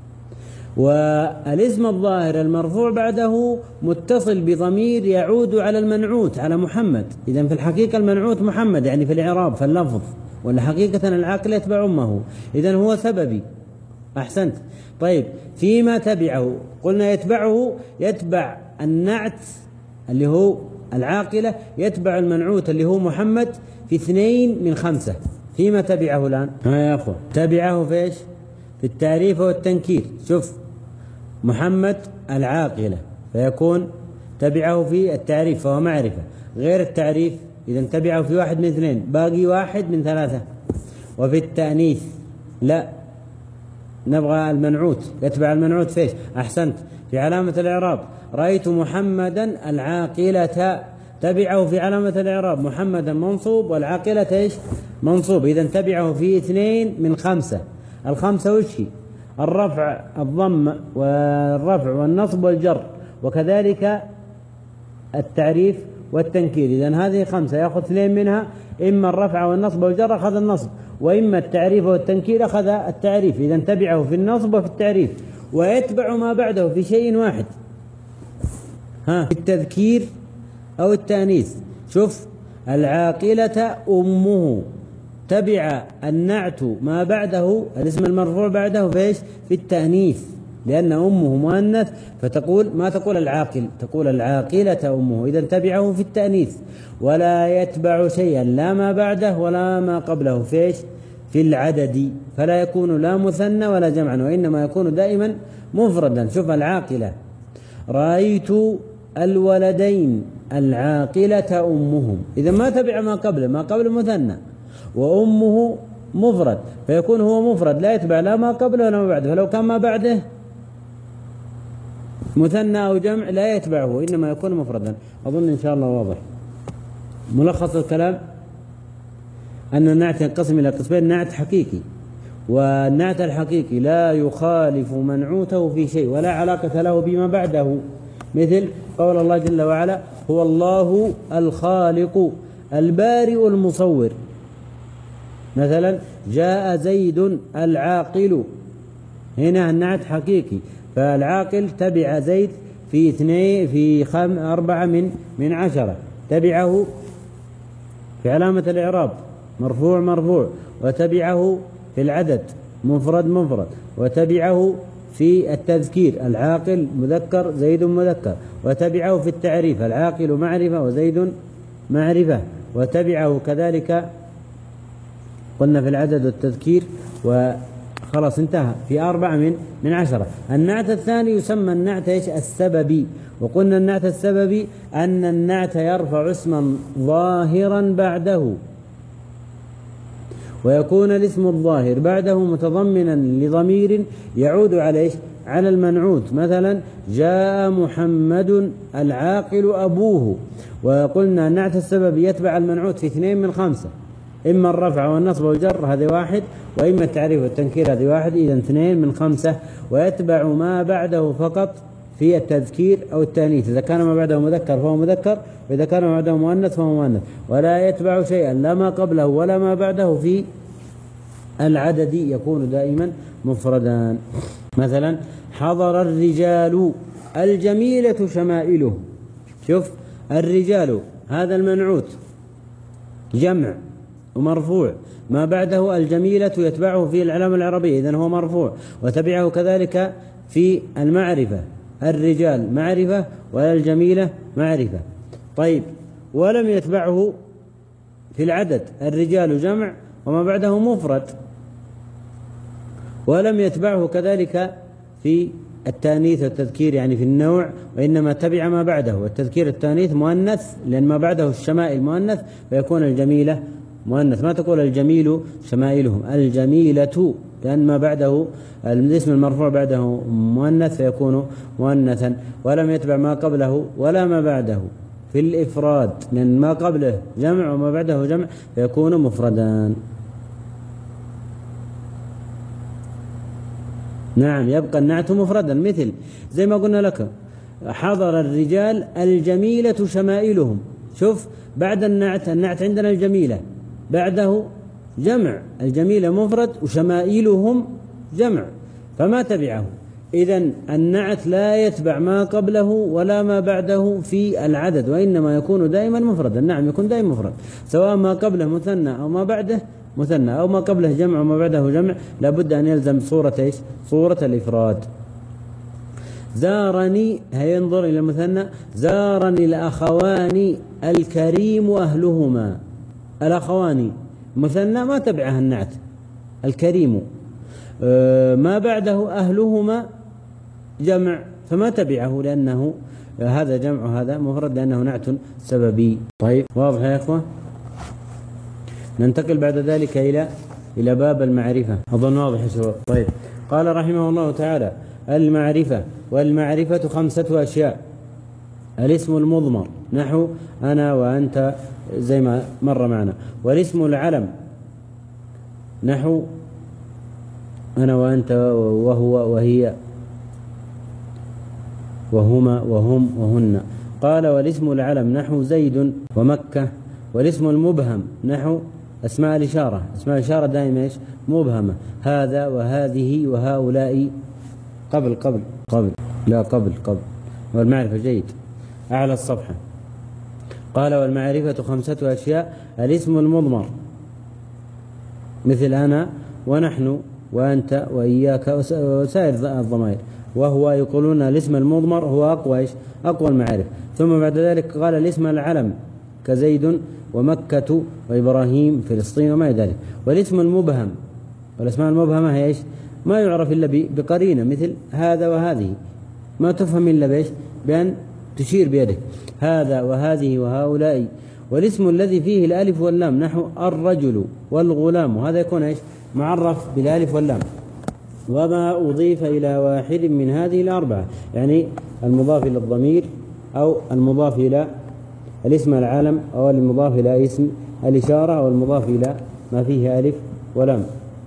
والاسم الظاهر المرفوع بعده متصل بضمير يعود على المنعوت على محمد. إذن في الحقيقة المنعوت محمد، يعني في الإعراب في اللفظ، ولا حقيقة العاقل يتبع أمه. إذن هو سببي. أحسنت. طيب فيما تبعه قلنا يتبعه، يتبع النعت اللي هو العاقلة، يتبع المنعوت اللي هو محمد في اثنين من خمسة. فيما تبعه الآن ها يا أخوة، تبعه في إيش؟ في التعريف والتنكير. شوف محمد العاقلة فيكون تبعه في التعريف فهو معرفة، غير التعريف إذا تبعه في واحد من اثنين باقي واحد من ثلاثة. وفي التأنيث لا، نبغى المنعوت، يتبع المنعوت فيش؟ أحسنت، في علامة الإعراب رأيت محمدا العاقلة، تبعه في علامة الإعراب محمدا منصوب والعاقلة إيش؟ منصوب. إذا تبعه في اثنين من خمسة. الخمسة وش هي؟ الرفع، الضم والرفع والنصب والجر، وكذلك التعريف والتنكير. إذن هذه خمسة، يأخذ اثنين منها، إما الرفع والنصب والجر أخذ النصب، وإما التعريف والتنكير أخذ التعريف. إذن تبعه في النصب وفي التعريف، ويتبع ما بعده في شيء واحد، ها، في التذكير أو التأنيث. شوف العاقلة أمه، تبع النعت ما بعده الاسم المرفوع بعده فيش؟ في التأنيث، لأن أمه مؤنث، فتقول ما تقول العاقل، تقول العاقلة أمه. إذا تبعه في التأنيث. ولا يتبع شيئا لا ما بعده ولا ما قبله فيش؟ في العدد، فلا يكون لا مثنى ولا جمعا، وإنما يكون دائما مفردا. شوف العاقلة رأيت الولدين العاقلة أمهم، إذا ما تبع ما قبله، ما قبل مثنى وأمه مفرد، فيكون هو مفرد لا يتبع لا ما قبله ولا ما بعده. فلو كان ما بعده مثنى أو جمع لا يتبعه، إنما يكون مفردا. أظن إن شاء الله واضح. ملخص الكلام أن النعت ينقسم إلى قسمين: نعت حقيقي، والنعت الحقيقي لا يخالف منعوته في شيء ولا علاقة له بما بعده، مثل قول الله جل وعلا: هو الله الخالق البارئ المصور. مثلا جاء زيد العاقل، هنا النعت حقيقي، فالعاقل تبع زيد في اثنين في خم أربعة من من عشرة، تبعه في علامة الإعراب مرفوع مرفوع، وتبعه في العدد مفرد مفرد، وتبعه في التذكير العاقل مذكر زيد مذكر، وتبعه في التعريف العاقل معرفة وزيد معرفة، وتبعه كذلك قلنا في العدد والتذكير، وخلاص انتهى في أربعة من من عشرة. النعت الثاني يسمى النعت ايش؟ السببي. وقلنا النعت السببي أن النعت يرفع اسما ظاهرا بعده، ويكون الاسم الظاهر بعده متضمنا لضمير يعود على ايش؟ على المنعوت. مثلا جاء محمد العاقل أبوه. وقلنا النعت السببي يتبع المنعوت في اثنين من خمسة، إما الرفع والنصب والجر هذه واحد، وإما التعريف والتنكير هذه واحد، إذا اثنين من خمسة. ويتبع ما بعده فقط في التذكير أو التأنيث، إذا كان ما بعده مذكر فهو مذكر، وإذا كان ما بعده مؤنث فهو مؤنث. ولا يتبع شيئا لا ما قبله ولا ما بعده في العدد، يكون دائما مفردا. مثلا حضر الرجال الجميلة شمائله. شوف الرجال هذا المنعوت جمع ومرفوع، ما بعده الجميلة يتبعه في العلامة العربية، إذن هو مرفوع، وتبعه كذلك في المعرفة الرجال معرفة والجميلة معرفة. طيب ولم يتبعه في العدد الرجال جمع وما بعده مفرد، ولم يتبعه كذلك في التأنيث والتذكير يعني في النوع، وإنما تبع ما بعده. والتذكير التأنيث مؤنث لأن ما بعده الشمائل مؤنث، فيكون الجميلة مؤنث. ما تقول الجميل شمائلهم، الجميلة، لأن ما بعده الاسم المرفوع بعده مؤنث فيكون مؤنثا. ولم يتبع ما قبله ولا ما بعده في الإفراد، لأن ما قبله جمع وما بعده جمع فيكون مفردان. نعم يبقى النعت مفردا، مثل زي ما قلنا لك حضر الرجال الجميلة شمائلهم. شوف بعد النعت، النعت عندنا الجميلة بعده جمع، الجميلة مفرد وشمائلهم جمع، فما تبعه. إذن النعت لا يتبع ما قبله ولا ما بعده في العدد، وإنما يكون دائما مفردا. نعم يكون دائما مفرد، سواء ما قبله مثنى أو ما بعده مثنى، أو ما قبله جمع وما بعده جمع لابد أن يلزم صورة إيش؟ صورة الإفراد. زارني هينظر إلى المثنى، زارني الأخوان الكريم أهلهما. الأخوان مثنى ما تبعه النعت، الكريم أه ما بعده أهلهما جمع فما تبعه لأنه هذا جمع وهذا مفرد لأنه نعت سببي. طيب واضح يا أخوة؟ ننتقل بعد ذلك إلى إلى باب المعرفة. أظن واضح يا شباب. طيب قال رحمه الله تعالى: المعرفة، والمعرفة خمسة أشياء: الاسم المضمر نحو أنا وأنت زي ما مر معنا، والاسم العلم نحو أنا وأنت وهو وهي وهما وهم وهن. قال: والاسم العلم نحو زيد ومكة. والاسم المبهم نحو أسماء الإشارة. أسماء الإشارة دائما إيش؟ مبهمة. هذا وهذه وهؤلاء. قبل قبل قبل لا قبل قبل والمعرفة جيد أعلى الصفحة. قال: والمعرفة خمسة أشياء: الاسم المضمر مثل أنا ونحن وأنت وإياك وسائر الضمائر، وهو يقولون الاسم المضمر هو أقوى إيش؟ أقوى المعارف. ثم بعد ذلك قال: الاسم العلم كزيد ومكة وإبراهيم فلسطين وما إلى ذلك. والاسم المبهم، والأسماء المبهمة هي إيش؟ ما يعرف إلا بقرينة، مثل هذا وهذه، ما تفهم إلا بإيش؟ بأن تشير بيدك هذا وهذه وهؤلاء. والاسم الذي فيه الألف واللام نحو الرجل والغلام، وهذا يكون إيش؟ معرف بالألف واللام. وما أضيف إلى واحد من هذه الأربعة، يعني المضاف إلى الضمير أو المضاف إلى الاسم العالم أو المضاف إلى اسم الإشارة أو المضاف إلى ما فيه ألف ولام.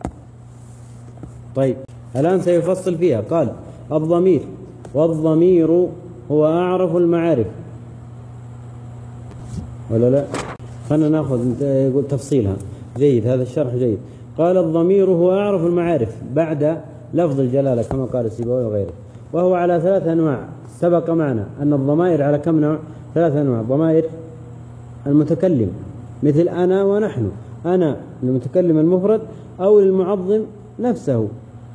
طيب الآن سيفصل فيها. قال: الضمير، والضمير هو أعرف المعارف. ولا لا؟ خلنا نأخذ تفصيلها. جيد، هذا الشرح جيد. قال: الضمير هو أعرف المعارف بعد لفظ الجلالة كما قال السيبوي وغيره، وهو على ثلاث أنواع. سبق معنا أن الضمائر على كم نوع؟ ثلاث أنواع. ضمائر المتكلم مثل أنا ونحن، أنا للمتكلم المفرد أو للمعظم نفسه،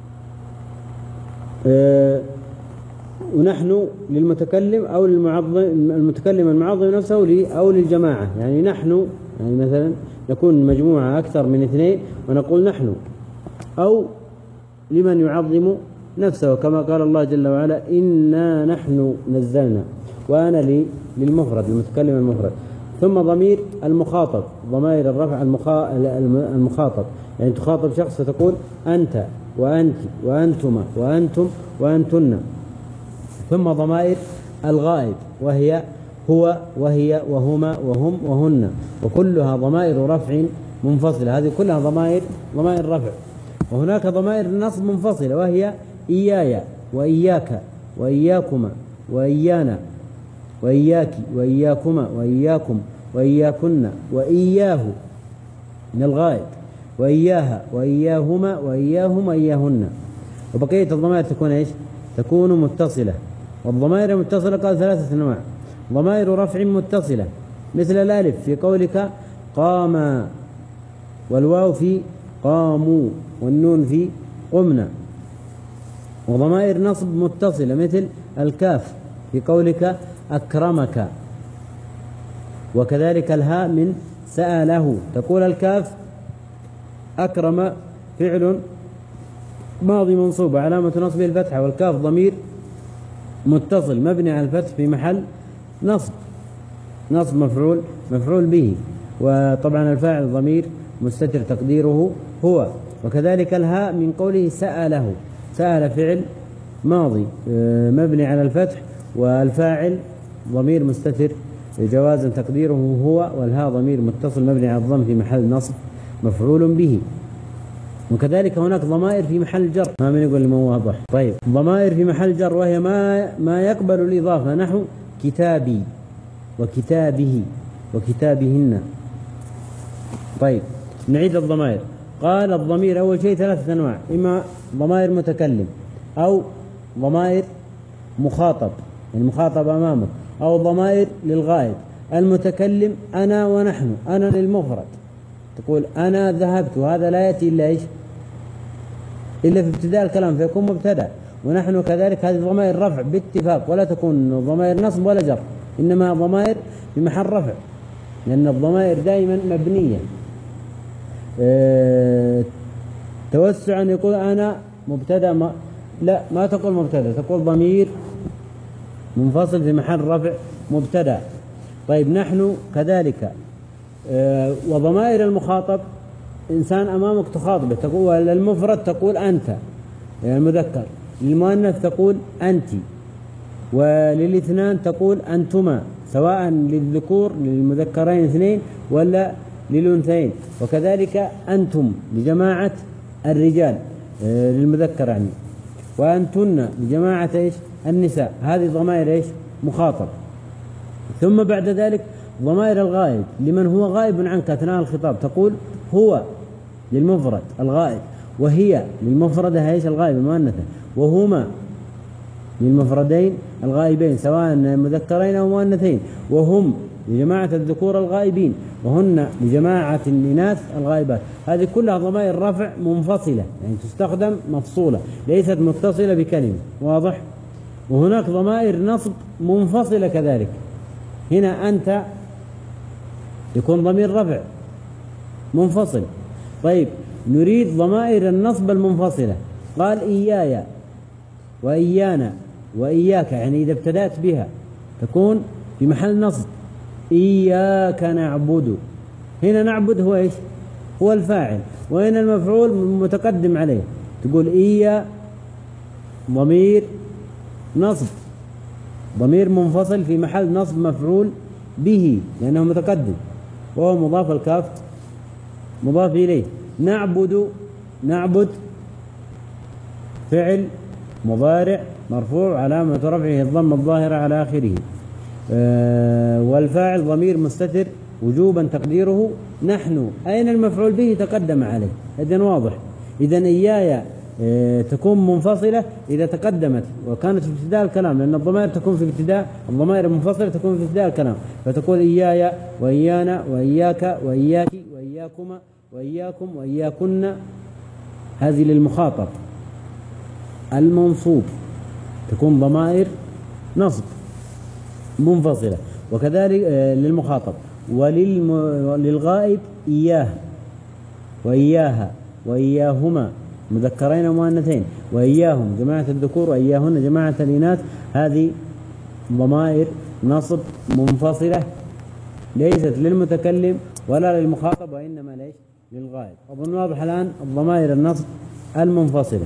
أه ونحن للمتكلم أو للمعظم المتكلم المعظم نفسه أو للجماعة، يعني نحن، يعني مثلا يكون مجموعة أكثر من اثنين ونقول نحن، أو لمن يعظم نفسه كما قال الله جل وعلا: إنا نحن نزلنا. وأنا للمفرد المتكلم المفرد. ثم ضمير المخاطب، ضمائر الرفع المخاطب، يعني تخاطب شخص فتقول أنت وأنت وأنتما وأنتم وأنتن. ثم ضمائر الغائب، وهي هو وهي وهما وهم وهن، وكلها ضمائر رفع منفصلة. هذه كلها ضمائر ضمائر رفع. وهناك ضمائر نصب منفصلة، وهي إياي وإياك وإياكما وإيانا وإياك وإياكما وإياكم وإياكن وإياه من الغائب، وإياها وإياهما وإياهم وإياهن. وبقية الضمائر تكون إيش؟ تكون متصلة. والضمائر المتصلة قال ثلاثة أنواع: ضمائر رفع متصلة مثل الألف في قولك قام، والواو في قاموا، والنون في قمنا. وضمائر نصب متصلة مثل الكاف في قولك أكرمك، وكذلك الهاء من سأله، تقول الكاف أكرم فعل ماضي منصوب علامة نصبه الفتحة، والكاف ضمير متصل مبني على الفتح في محل نصب نصب مفعول مفعول به. وطبعا الفاعل ضمير مستتر تقديره هو. وكذلك الهاء من قوله سأله، سأل فعل ماضي مبني على الفتح، والفاعل ضمير مستتر جوازا تقديره هو، والهاء ضمير متصل مبني على الضم في محل نصب مفعول به. وكذلك هناك ضمائر في محل جر، ما من يقول لما واضح. طيب ضمائر في محل جر وهي ما ما يقبل الإضافة نحو كتابي وكتابه وكتابهن. طيب نعيد الضمائر. قال الضمير أول شيء ثلاثة أنواع: إما ضمائر متكلم أو ضمائر مخاطب يعني مخاطب أمامك، أو ضمائر للغائب. المتكلم أنا ونحن، أنا للمفرد تقول أنا ذهبت، وهذا لا يأتي إلا إيش؟ إلا في ابتداء الكلام فيكون مبتدأ. ونحن كذلك هذه ضمائر رفع باتفاق، ولا تكون ضمائر نصب ولا جر، إنما ضمائر في محل رفع، لأن الضمائر دائما مبنية. اه توسعا يقول أنا مبتدأ، ما لا ما تقول مبتدأ، تقول ضمير منفصل في محل رفع مبتدأ. طيب نحن كذلك اه وضمائر المخاطب إنسان أمامك تخاطبه، تقول للمفرد تقول أنت يعني المذكر، للمؤنث تقول أنت، وللاثنان تقول أنتما، سواء للذكور للمذكرين اثنين ولا للأنثيين. وكذلك أنتم لجماعة الرجال آه للمذكر يعني، وأنتن لجماعة إيش؟ النساء. هذه ضمائر إيش؟ مخاطب. ثم بعد ذلك ضمائر الغائب لمن هو غائب عنك أثناء الخطاب، تقول هو للمفرد الغائب، وهي للمفردة إيش؟ الغائب المؤنثة، وهما للمفردين الغائبين سواء مذكرين أو مؤنثين، وهم لجماعة الذكور الغائبين، وهن لجماعة الإناث الغائبات. هذه كلها ضمائر رفع منفصلة، يعني تستخدم مفصولة ليست متصلة بكلمة، واضح؟ وهناك ضمائر نصب منفصلة كذلك. هنا أنت يكون ضمير رفع منفصل. طيب نريد ضمائر النصب المنفصلة، قال إياي وإيانا وإياك، يعني إذا ابتدأت بها تكون في محل نصب. إياك نعبد، هنا نعبد هو إيش؟ هو الفاعل، وهنا المفعول متقدم عليه، تقول إيا ضمير نصب، ضمير منفصل في محل نصب مفعول به لأنه متقدم وهو مضاف، الكاف مضاف إليه. نعبد، نعبد فعل مضارع مرفوع علامة رفعه الضم الظاهرة على آخره، آه والفاعل ضمير مستتر وجوبا تقديره نحن. أين المفعول به؟ تقدم عليه. إذن واضح. إذن إياي آه تكون منفصلة إذا تقدمت وكانت في ابتداء الكلام، لأن الضمائر تكون في ابتداء، الضمائر المنفصلة تكون في ابتداء الكلام، فتقول إياي وإيانا وإياك وإياك وإياكما وإياكم وإياكن. هذه للمخاطب. المنصوب تكون ضمائر نصب منفصلة، وكذلك للمخاطب. وللغائب إياه وإياها وإياهما مذكرين ومؤنثين، وإياهم جماعة الذكور وإياهن جماعة الإناث. هذه ضمائر نصب منفصلة ليست للمتكلم ولا للمخاطب، وإنما ليش؟ للغائب. أظن واضح الآن الضمائر النصب المنفصلة.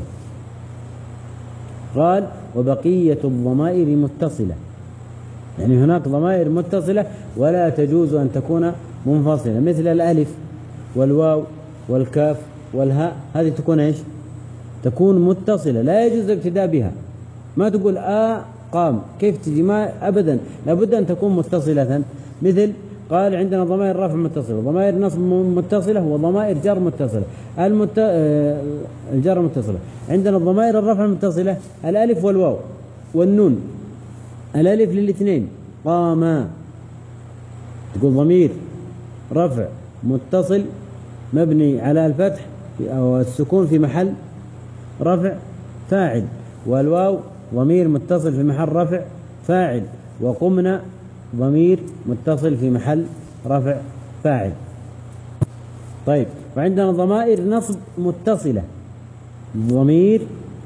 قال وبقية الضمائر متصلة، يعني هناك ضمائر متصلة ولا تجوز أن تكون منفصلة، مثل الألف والواو والكاف والهاء، هذه تكون إيش؟ تكون متصلة، لا يجوز الابتداء بها. ما تقول آ قام، كيف تجي؟ ما أبدا، لابد أن تكون متصلة. مثل قال عندنا ضمائر رفع متصلة، ضمائر نصب متصلة، وضمائر جر متصلة. المت... الجر متصلة. عندنا ضمائر الرفع المتصلة الألف والواو والنون. الألف للاثنين قاما، تقول ضمير رفع متصل مبني على الفتح أو السكون في محل رفع فاعل، والواو ضمير متصل في محل رفع فاعل، وقمنا ضمير متصل في محل رفع فاعل. طيب وعندنا ضمائر نصب متصلة، ضمير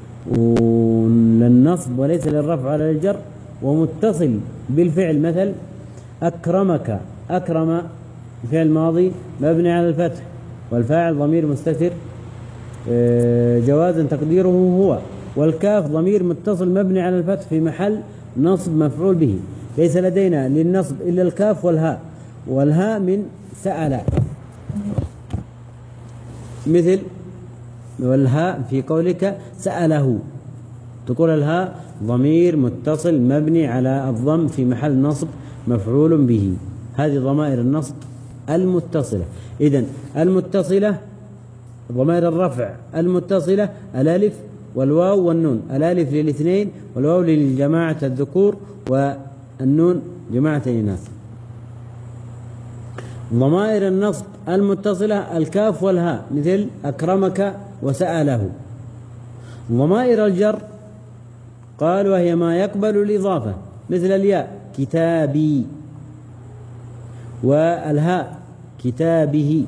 للنصب وليس للرفع ولا للجر، ومتصل بالفعل، مثل أكرمك. أكرم فعل ماضي مبني على الفتح، والفاعل ضمير مستتر جوازا تقديره هو، والكاف ضمير متصل مبني على الفتح في محل نصب مفعول به. ليس لدينا للنصب إلا الكاف والهاء، والهاء من سأل، مثل والهاء في قولك سأله، تقول الهاء ضمير متصل مبني على الضم في محل نصب مفعول به. هذه ضمائر النصب المتصلة. إذن المتصلة ضمائر الرفع المتصلة الألف والواو والنون. الألف للاثنين والواو للجماعة الذكور والنون جماعة الإناث. ضمائر النصب المتصلة الكاف والهاء مثل أكرمك وسأله. ضمائر الجر قال وهي ما يقبل الإضافة مثل الياء كتابي، والهاء كتابه،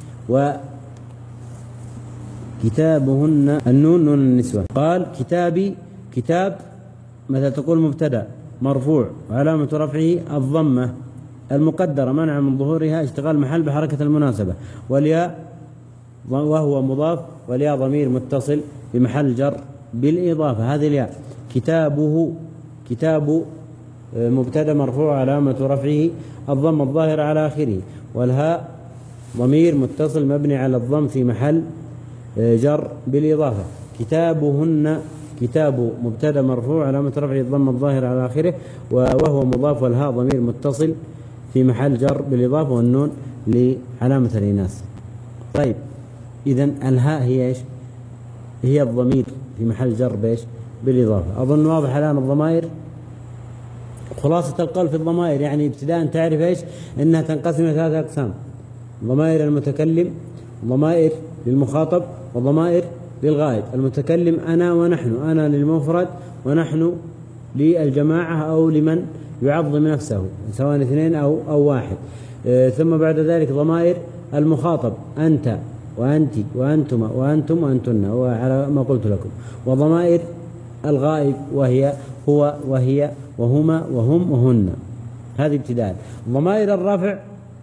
وكتابهن النون نون النسوة. قال كتابي كتاب مثل تقول مبتدأ مرفوع وعلامة رفعه الضمة المقدرة منع من ظهورها اشتغال محل بحركة المناسبة، والياء وهو مضاف والياء ضمير متصل بمحل جر بالإضافة. هذه الياء. كتابه كتاب مبتدأ مرفوع علامة رفعه الضم الظاهر على آخره، والهاء ضمير متصل مبني على الضم في محل جر بالإضافة. كتابهن كتاب مبتدأ مرفوع علامة رفعه الضم الظاهر على آخره وهو مضاف، والهاء ضمير متصل في محل جر بالإضافة، والنون لعلامة الإناث. طيب إذن الهاء هي إيش؟ هي الضمير في محل جر بإيش؟ بالإضافة. أظن واضح الآن الضمائر. خلاصة القول في الضمائر يعني ابتداء تعرف إيش؟ إنها تنقسم إلى ثلاثة أقسام: ضمائر المتكلم، ضمائر للمخاطب، وضمائر للغائب. المتكلم أنا ونحن، أنا للمفرد ونحن للجماعة أو لمن يعظم نفسه سواء اثنين أو أو واحد. آه ثم بعد ذلك ضمائر المخاطب أنت وأنت وأنتما وأنتم وأنتن وعلى ما قلت لكم. وضمائر الغائب وهي هو وهي وهما وهم وهن. هذه ابتداء. ضمائر الرفع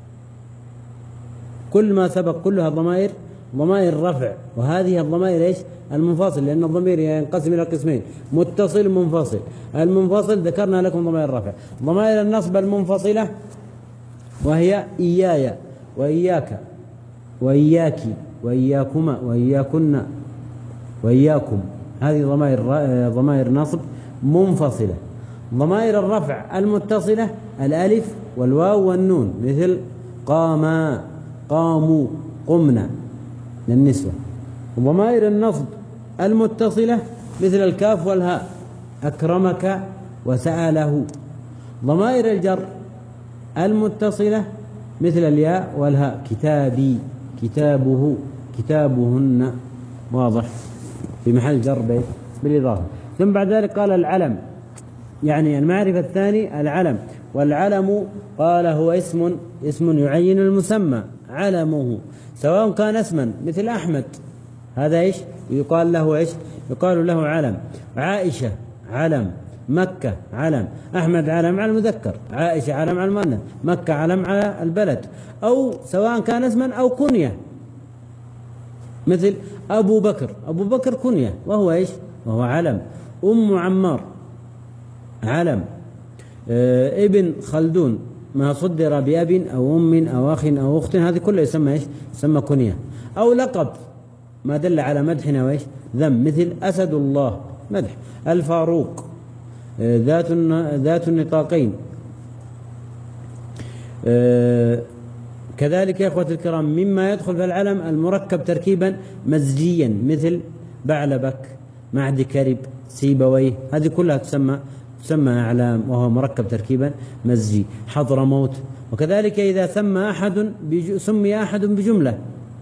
كل ما سبق كلها ضمائر ضمائر الرفع، وهذه الضمائر ايش؟ المنفصل، لأن الضمير ينقسم إلى قسمين: متصل منفصل. المنفصل ذكرنا لكم ضمائر الرفع. ضمائر النصب المنفصلة وهي إياي وإياك وإياك وإياكما وإياكن وإياكم. هذه ضمائر ضمائر نصب منفصلة. ضمائر الرفع المتصلة الألف والواو والنون مثل قاما قاموا قمنا للنسوة. ضمائر النصب المتصلة مثل الكاف والهاء أكرمك وسأله. ضمائر الجر المتصلة مثل الياء والهاء كتابي كتابه كتابهن. واضح؟ في محل جر بالإضافة. ثم بعد ذلك قال العلم، يعني المعرفة الثاني العلم. والعلم قال هو اسم اسم يعين المسمى علمه، سواء كان اسما مثل أحمد، هذا إيش؟ يقال له إيش؟ يقال له علم. عائشة علم، مكة علم، أحمد علم على المذكر، عائشة علم على المؤنث، مكة علم على البلد. أو سواء كان اسما أو كنية مثل أبو بكر، أبو بكر كنية وهو إيش؟ وهو علم. أم عمار علم. آه ابن خلدون ما صدر بأب أو أم أو أخ أو أخت، هذه كلها يسمى إيش؟ يسمى كنية. أو لقب ما دل على مدح وإيش؟ ذم مثل أسد الله مدح. الفاروق آه ذات ذات النطاقين. آه كذلك يا إخوة الكرام مما يدخل في العلم المركب تركيبا مزجيا مثل بعلبك معد كرب سيبويه، هذه كلها تسمى تسمى أعلام وهو مركب تركيبا مزجي. حضرموت. وكذلك إذا سمى أحد سمي أحد بجملة،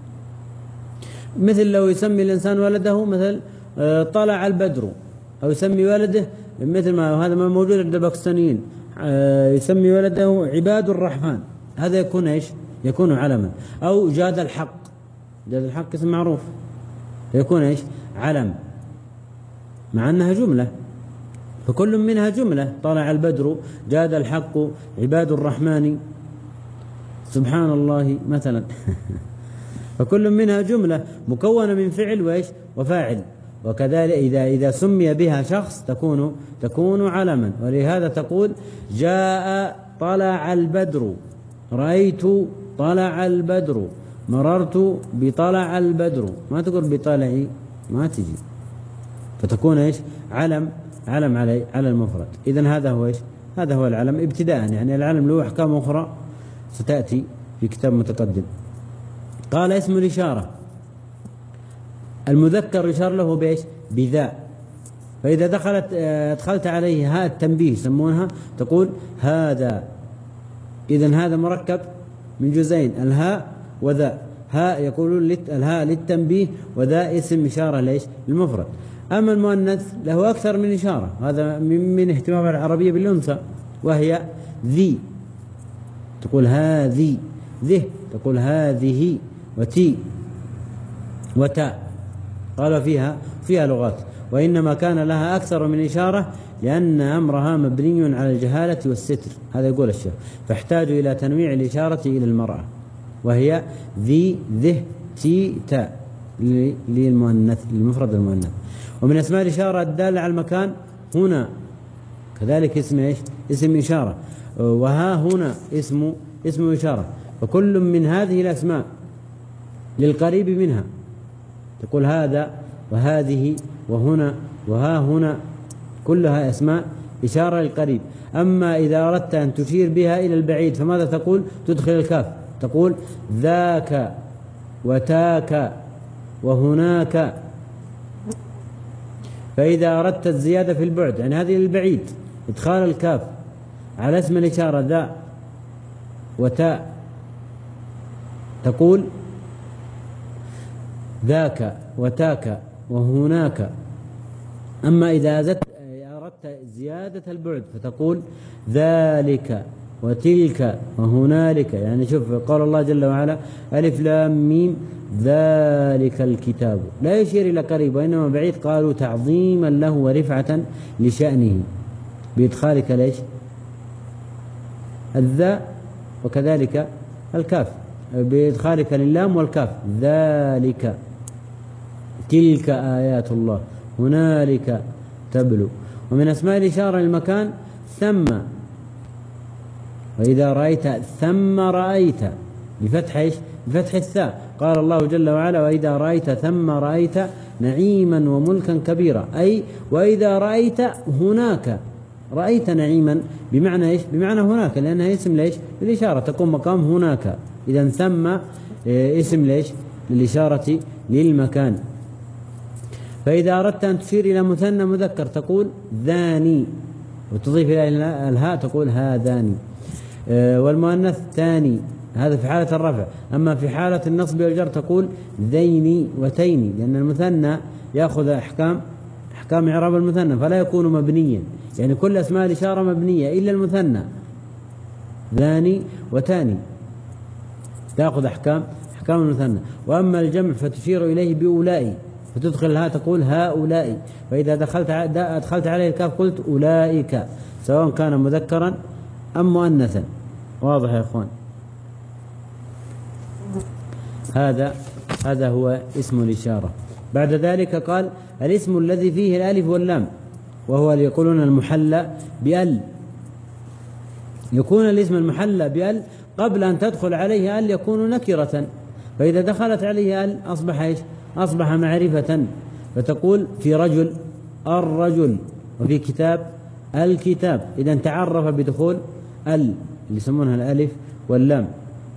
مثل لو يسمي الإنسان ولده مثل طلع البدر، أو يسمي ولده مثل ما هذا ما موجود عند الباكستانيين، يسمي ولده عباد الرحمن، هذا يكون إيش؟ يكون علما. أو جاد الحق، جاد الحق اسم معروف، يكون إيش؟ علم، مع أنها جملة، فكل منها جملة. طلع البدر، جاد الحق، عباد الرحمن، سبحان الله مثلا فكل منها جملة مكونة من فعل وإيش؟ وفاعل. وكذلك إذا إذا سمي بها شخص تكون تكون علما. ولهذا تقول جاء طلع البدر، رأيت طلع البدر، مررت بطلع البدر، ما تقول بطلعي، ما تجي، فتكون إيش؟ علم علم على على المفرد. إذن هذا هو إيش؟ هذا هو العلم ابتداء. يعني العلم له أحكام أخرى ستأتي في كتاب متقدم. قال اسم الإشارة المذكر يشار له بإيش؟ بذا. فإذا دخلت أدخلت عليه هاء التنبيه يسمونها، تقول هذا. إذن هذا مركب من جزئين، الهاء وذا. هاء يقولون الهاء للتنبيه، وذا اسم إشارة ليش؟ للمفرد. أما المؤنث له أكثر من إشارة، هذا من اهتمام العربية بالأنثى، وهي ذي، تقول هذه، ذه تقول هذه، وتي وتاء، قال فيها فيها لغات، وإنما كان لها أكثر من إشارة لأن أمرها مبني على الجهالة والستر، هذا يقول الشيخ، فاحتاجوا إلى تنويع الإشارة إلى المرأة، وهي ذي، ذه، تي، تاء للمؤنث، للمفرد المؤنث. ومن أسماء الإشارة الدالة على المكان هنا، كذلك اسم إيش؟ اسم إشارة. وها هنا اسم اسم إشارة. فكل من هذه الأسماء للقريب منها، تقول هذا وهذه وهنا وها هنا، كلها أسماء إشارة للقريب. أما إذا أردت أن تشير بها إلى البعيد فماذا تقول؟ تدخل الكاف، تقول ذاك وتاك وهناك. فإذا أردت الزيادة في البعد، يعني هذه للبعيد، إدخال الكاف على اسم الإشارة ذا وتاء، تقول ذاك وتاك وهناك. أما إذا أردت زيادة البعد فتقول ذلك وتلك وهنالك. يعني شوف قال الله جل وعلا ألف لام ميم ذلك الكتاب، لا يشير إلى قريب وإنما بعيد، قالوا تعظيما له ورفعة لشأنه بإدخالك ليش؟ الذاء، وكذلك الكاف بإدخالك للام والكاف، ذلك تلك آيات الله هنالك تبلو. ومن أسماء الإشارة للمكان ثم، وإذا رأيت ثم رأيت بفتح إيش؟ بفتح الثاء. قال الله جل وعلا وإذا رأيت ثم رأيت نعيما وملكا كبيرا، أي وإذا رأيت هناك، رأيت نعيما بمعنى إيش؟ بمعنى هناك، لأنها اسم ليش؟ للإشارة، تقوم مقام هناك. إذا ثم اسم ليش؟ للإشارة للمكان. فإذا أردت أن تشير إلى مثنى مذكر تقول ذاني، وتضيف إلى الهاء تقول هذاني. والمؤنث ثاني، هذا في حالة الرفع. أما في حالة النصب والجر تقول ذيني وتيني، لأن المثنى يأخذ أحكام أحكام إعراب المثنى فلا يكون مبنيا، يعني كل أسماء الإشارة مبنية إلا المثنى، ذاني وتاني تأخذ أحكام أحكام المثنى. وأما الجمع فتشير إليه بأولئي، فتدخل الهاء تقول هؤلاء، فإذا دخلت أدخلت عليه الكاف قلت أولئك، سواء كان مذكرا أم مؤنثا. واضح يا إخوان؟ هذا هذا هو اسم الإشارة. بعد ذلك قال الاسم الذي فيه الألف واللام، وهو يقولون المحلى بأل. يكون الاسم المحلى بأل قبل أن تدخل عليه أل يكون نكرة، فإذا دخلت عليه أل أصبح إيش؟ أصبح معرفة، فتقول في رجل الرجل، وفي كتاب الكتاب. إذا تعرف بدخول ال اللي يسمونها الألف واللام.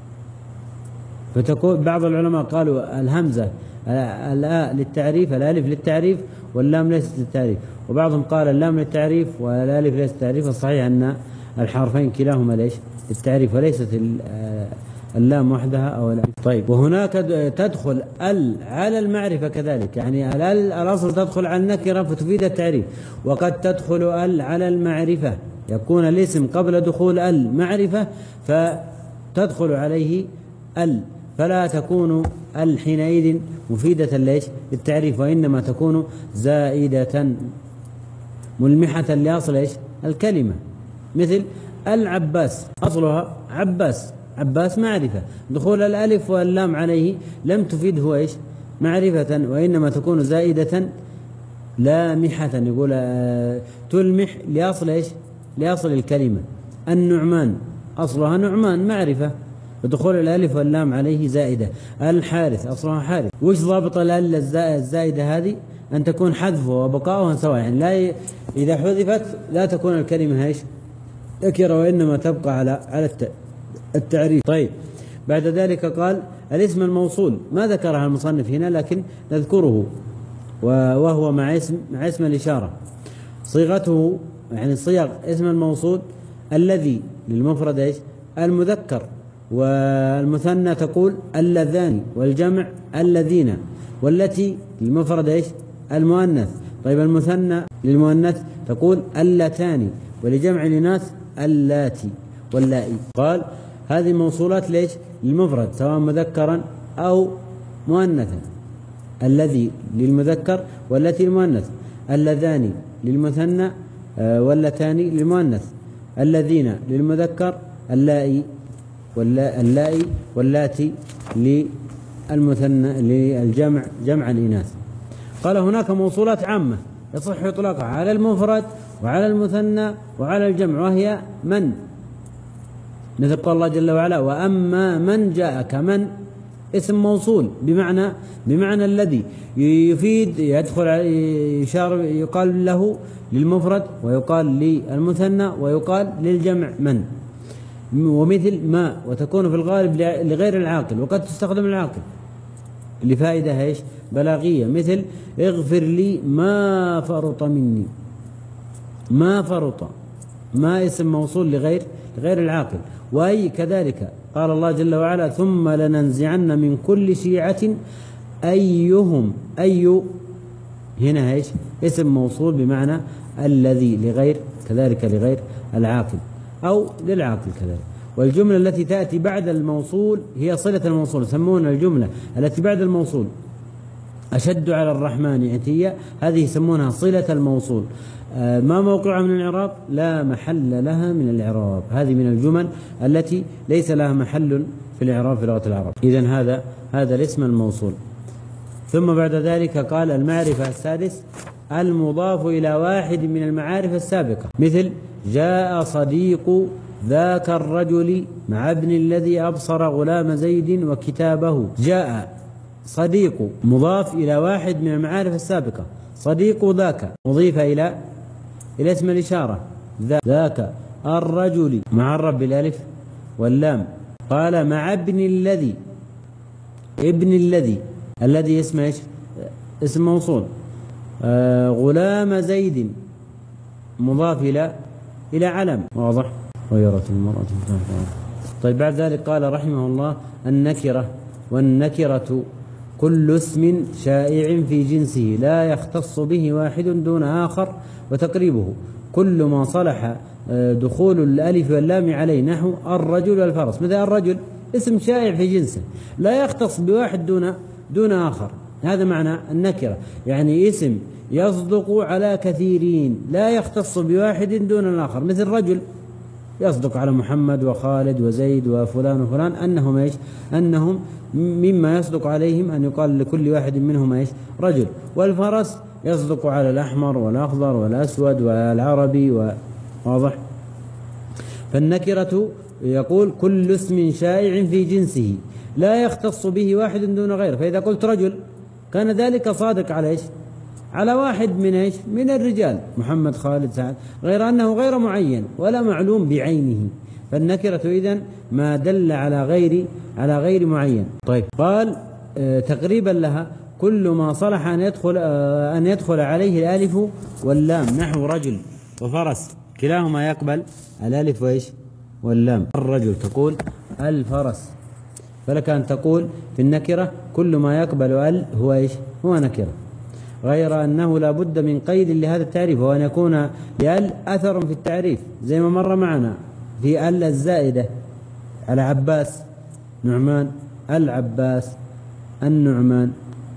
فتقول بعض العلماء قالوا الهمزة الآ للتعريف، الألف للتعريف واللام ليست للتعريف، وبعضهم قال اللام للتعريف والألف ليست للتعريف. الصحيح أن الحرفين كلاهما ليش؟ للتعريف، وليست اللام وحدها أو الألف. طيب، وهناك تدخل ال على المعرفة كذلك، يعني ال الأصل تدخل على النكرة فتفيد التعريف، وقد تدخل ال على المعرفة، يكون الاسم قبل دخول ال معرفة فتدخل عليه ال، فلا تكون ال حينئذ مفيدة ليش؟ للتعريف، وإنما تكون زائدة ملمحة لأصل إيش؟ الكلمة. مثل العباس، أصلها عباس، عباس معرفة، دخول الألف واللام عليه لم تفيده إيش؟ معرفة، وإنما تكون زائدة لامحة، يقول تلمح لأصل إيش؟ لأصل الكلمة. النعمان أصلها نعمان معرفة، ودخول الألف واللام عليه زائدة. الحارث أصلها حارث. وش ضابط الأل الزائدة هذه؟ أن تكون حذفها وبقاؤها سواء، يعني لا ي... إذا حذفت لا تكون الكلمة إيش؟ نكرة، وإنما تبقى على على التعريف. طيب، بعد ذلك قال الاسم الموصول، ما ذكرها المصنف هنا لكن نذكره، وهو مع اسم مع اسم الإشارة. صيغته يعني صيغ اسم الموصول الذي للمفرد إيش؟ المذكر، والمثنى تقول اللذان، والجمع الذين، والتي للمفرد ايش؟ المؤنث. طيب المثنى للمؤنث تقول اللتان، ولجمع الإناث اللاتي واللائي. قال هذه موصولات ليش؟ للمفرد سواء مذكرا أو مؤنثا. الذي للمذكر والتي للمؤنث، اللذان للمثنى واللتان للمؤنث، الذين للمذكر، اللائي واللائي واللاتي للمثنى للجمع جمع الإناث. قال هناك موصولات عامة يصح إطلاقها على المفرد وعلى المثنى وعلى الجمع، وهي من، مثل قول الله جل وعلا وأما من جاءك. من اسم موصول بمعنى بمعنى الذي، يفيد يدخل يشار يقال له للمفرد ويقال للمثنى ويقال للجمع من. ومثل ما، وتكون في الغالب لغير العاقل وقد تستخدم العاقل لفائدة ايش؟ بلاغية، مثل اغفر لي ما فرط مني. ما فرط، ما اسم موصول لغير لغير العاقل. وأي كذلك قال الله جل وعلا ثم لننزعن من كل شيعة أيهم. أي هنا ايش؟ اسم موصول بمعنى الذي لغير كذلك لغير العاقل أو للعاقل كذلك. والجملة التي تأتي بعد الموصول هي صلة الموصول، يسمون الجملة التي بعد الموصول أشد على الرحمن عتيا، هذه يسمونها صلة الموصول. آه ما موقعها من الإعراب؟ لا محل لها من الإعراب. هذه من الجمل التي ليس لها محل في الإعراب في لغة العرب. إذن هذا هذا الاسم الموصول. ثم بعد ذلك قال المعرفة السادس المضاف إلى واحد من المعارف السابقة، مثل جاء صديق ذاك الرجل مع ابن الذي أبصر غلام زيد وكتابه. جاء صديق مضاف إلى واحد من المعارف السابقة، صديق ذاك مضيف إلى إلى اسم الإشارة ذاك الرجل معرب بالألف واللام. قال مع ابن الذي، ابن الذي الذي اسمه ايش؟ اسم موصول. آه غلام زيد مضاف إلى إلى علم. واضح؟ غيرت المرأة. طيب بعد ذلك قال رحمه الله النكرة، والنكرة كل اسم شائع في جنسه لا يختص به واحد دون آخر، وتقريبه كل ما صلح دخول الألف واللام عليه، نحو الرجل والفرس. مثل الرجل اسم شائع في جنسه لا يختص بواحد دون دون آخر، هذا معنى النكرة، يعني اسم يصدق على كثيرين لا يختص بواحد دون الآخر. مثل رجل يصدق على محمد وخالد وزيد وفلان وفلان أنهم إيش؟ أنهم مما يصدق عليهم أن يقال لكل واحد منهم إيش؟ رجل. والفرس يصدق على الأحمر والأخضر والأسود والعربي. واضح؟ فالنكرة يقول كل اسم شائع في جنسه لا يختص به واحد دون غيره. فإذا قلت رجل كان ذلك صادق على إيش؟ على واحد من إيش؟ من الرجال، محمد خالد سعد، غير أنه غير معين ولا معلوم بعينه. فالنكرة إذن ما دل على غير على غير معين. طيب قال آه تقريبا لها كل ما صلح أن يدخل آه أن يدخل عليه الألف واللام، نحو رجل وفرس كلاهما يقبل الألف وإيش؟ واللام. الرجل تقول الفرس، فلك أن تقول في النكرة كل ما يقبل ال هو إيش؟ هو نكرة، غير أنه لا بد من قيد لهذا التعريف، وأن يكون لأل أثر في التعريف، زي ما مر معنا في ال الزائدة على عباس نعمان، العباس النعمان.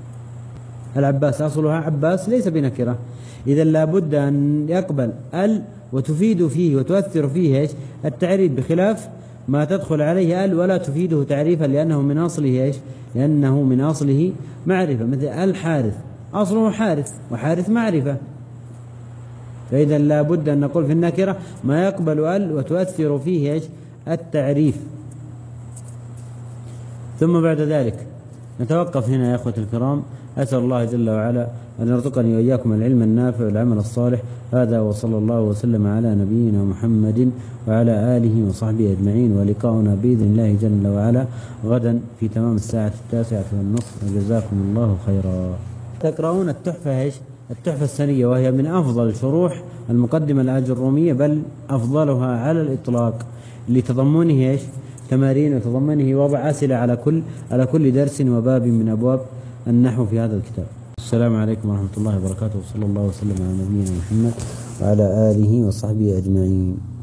العباس أصلها عباس ليس بنكرة، إذا لا بد أن يقبل ال وتفيد فيه وتؤثر فيه إيش؟ التعريف، بخلاف ما تدخل عليه ال ولا تفيده تعريفا لأنه من أصله إيش؟ لأنه من أصله معرفة. مثل الحارث أصله حارث، وحارث معرفة، فإذا لا بد أن نقول في النكرة ما يقبل ال وتؤثر فيه إيش؟ التعريف. ثم بعد ذلك نتوقف هنا يا أخوة الكرام. أسأل الله جل وعلا أن يرزقني وإياكم العلم النافع والعمل الصالح. هذا وصلى الله وسلم على نبينا محمد وعلى آله وصحبه أجمعين، ولقاؤنا بإذن الله جل وعلا غدا في تمام الساعة التاسعة والنصف، وجزاكم الله خيرا. تقرؤون التحفة إيش؟ التحفة السنية، وهي من أفضل شروح المقدمة الآجرومية، بل أفضلها على الإطلاق، لتضمنه إيش؟ تمارين وتضمنه وضع أسئلة على كل على كل درس وباب من أبواب النحو في هذا الكتاب. السلام عليكم ورحمة الله وبركاته، وصلى الله وسلم على نبينا محمد وعلى آله وصحبه أجمعين.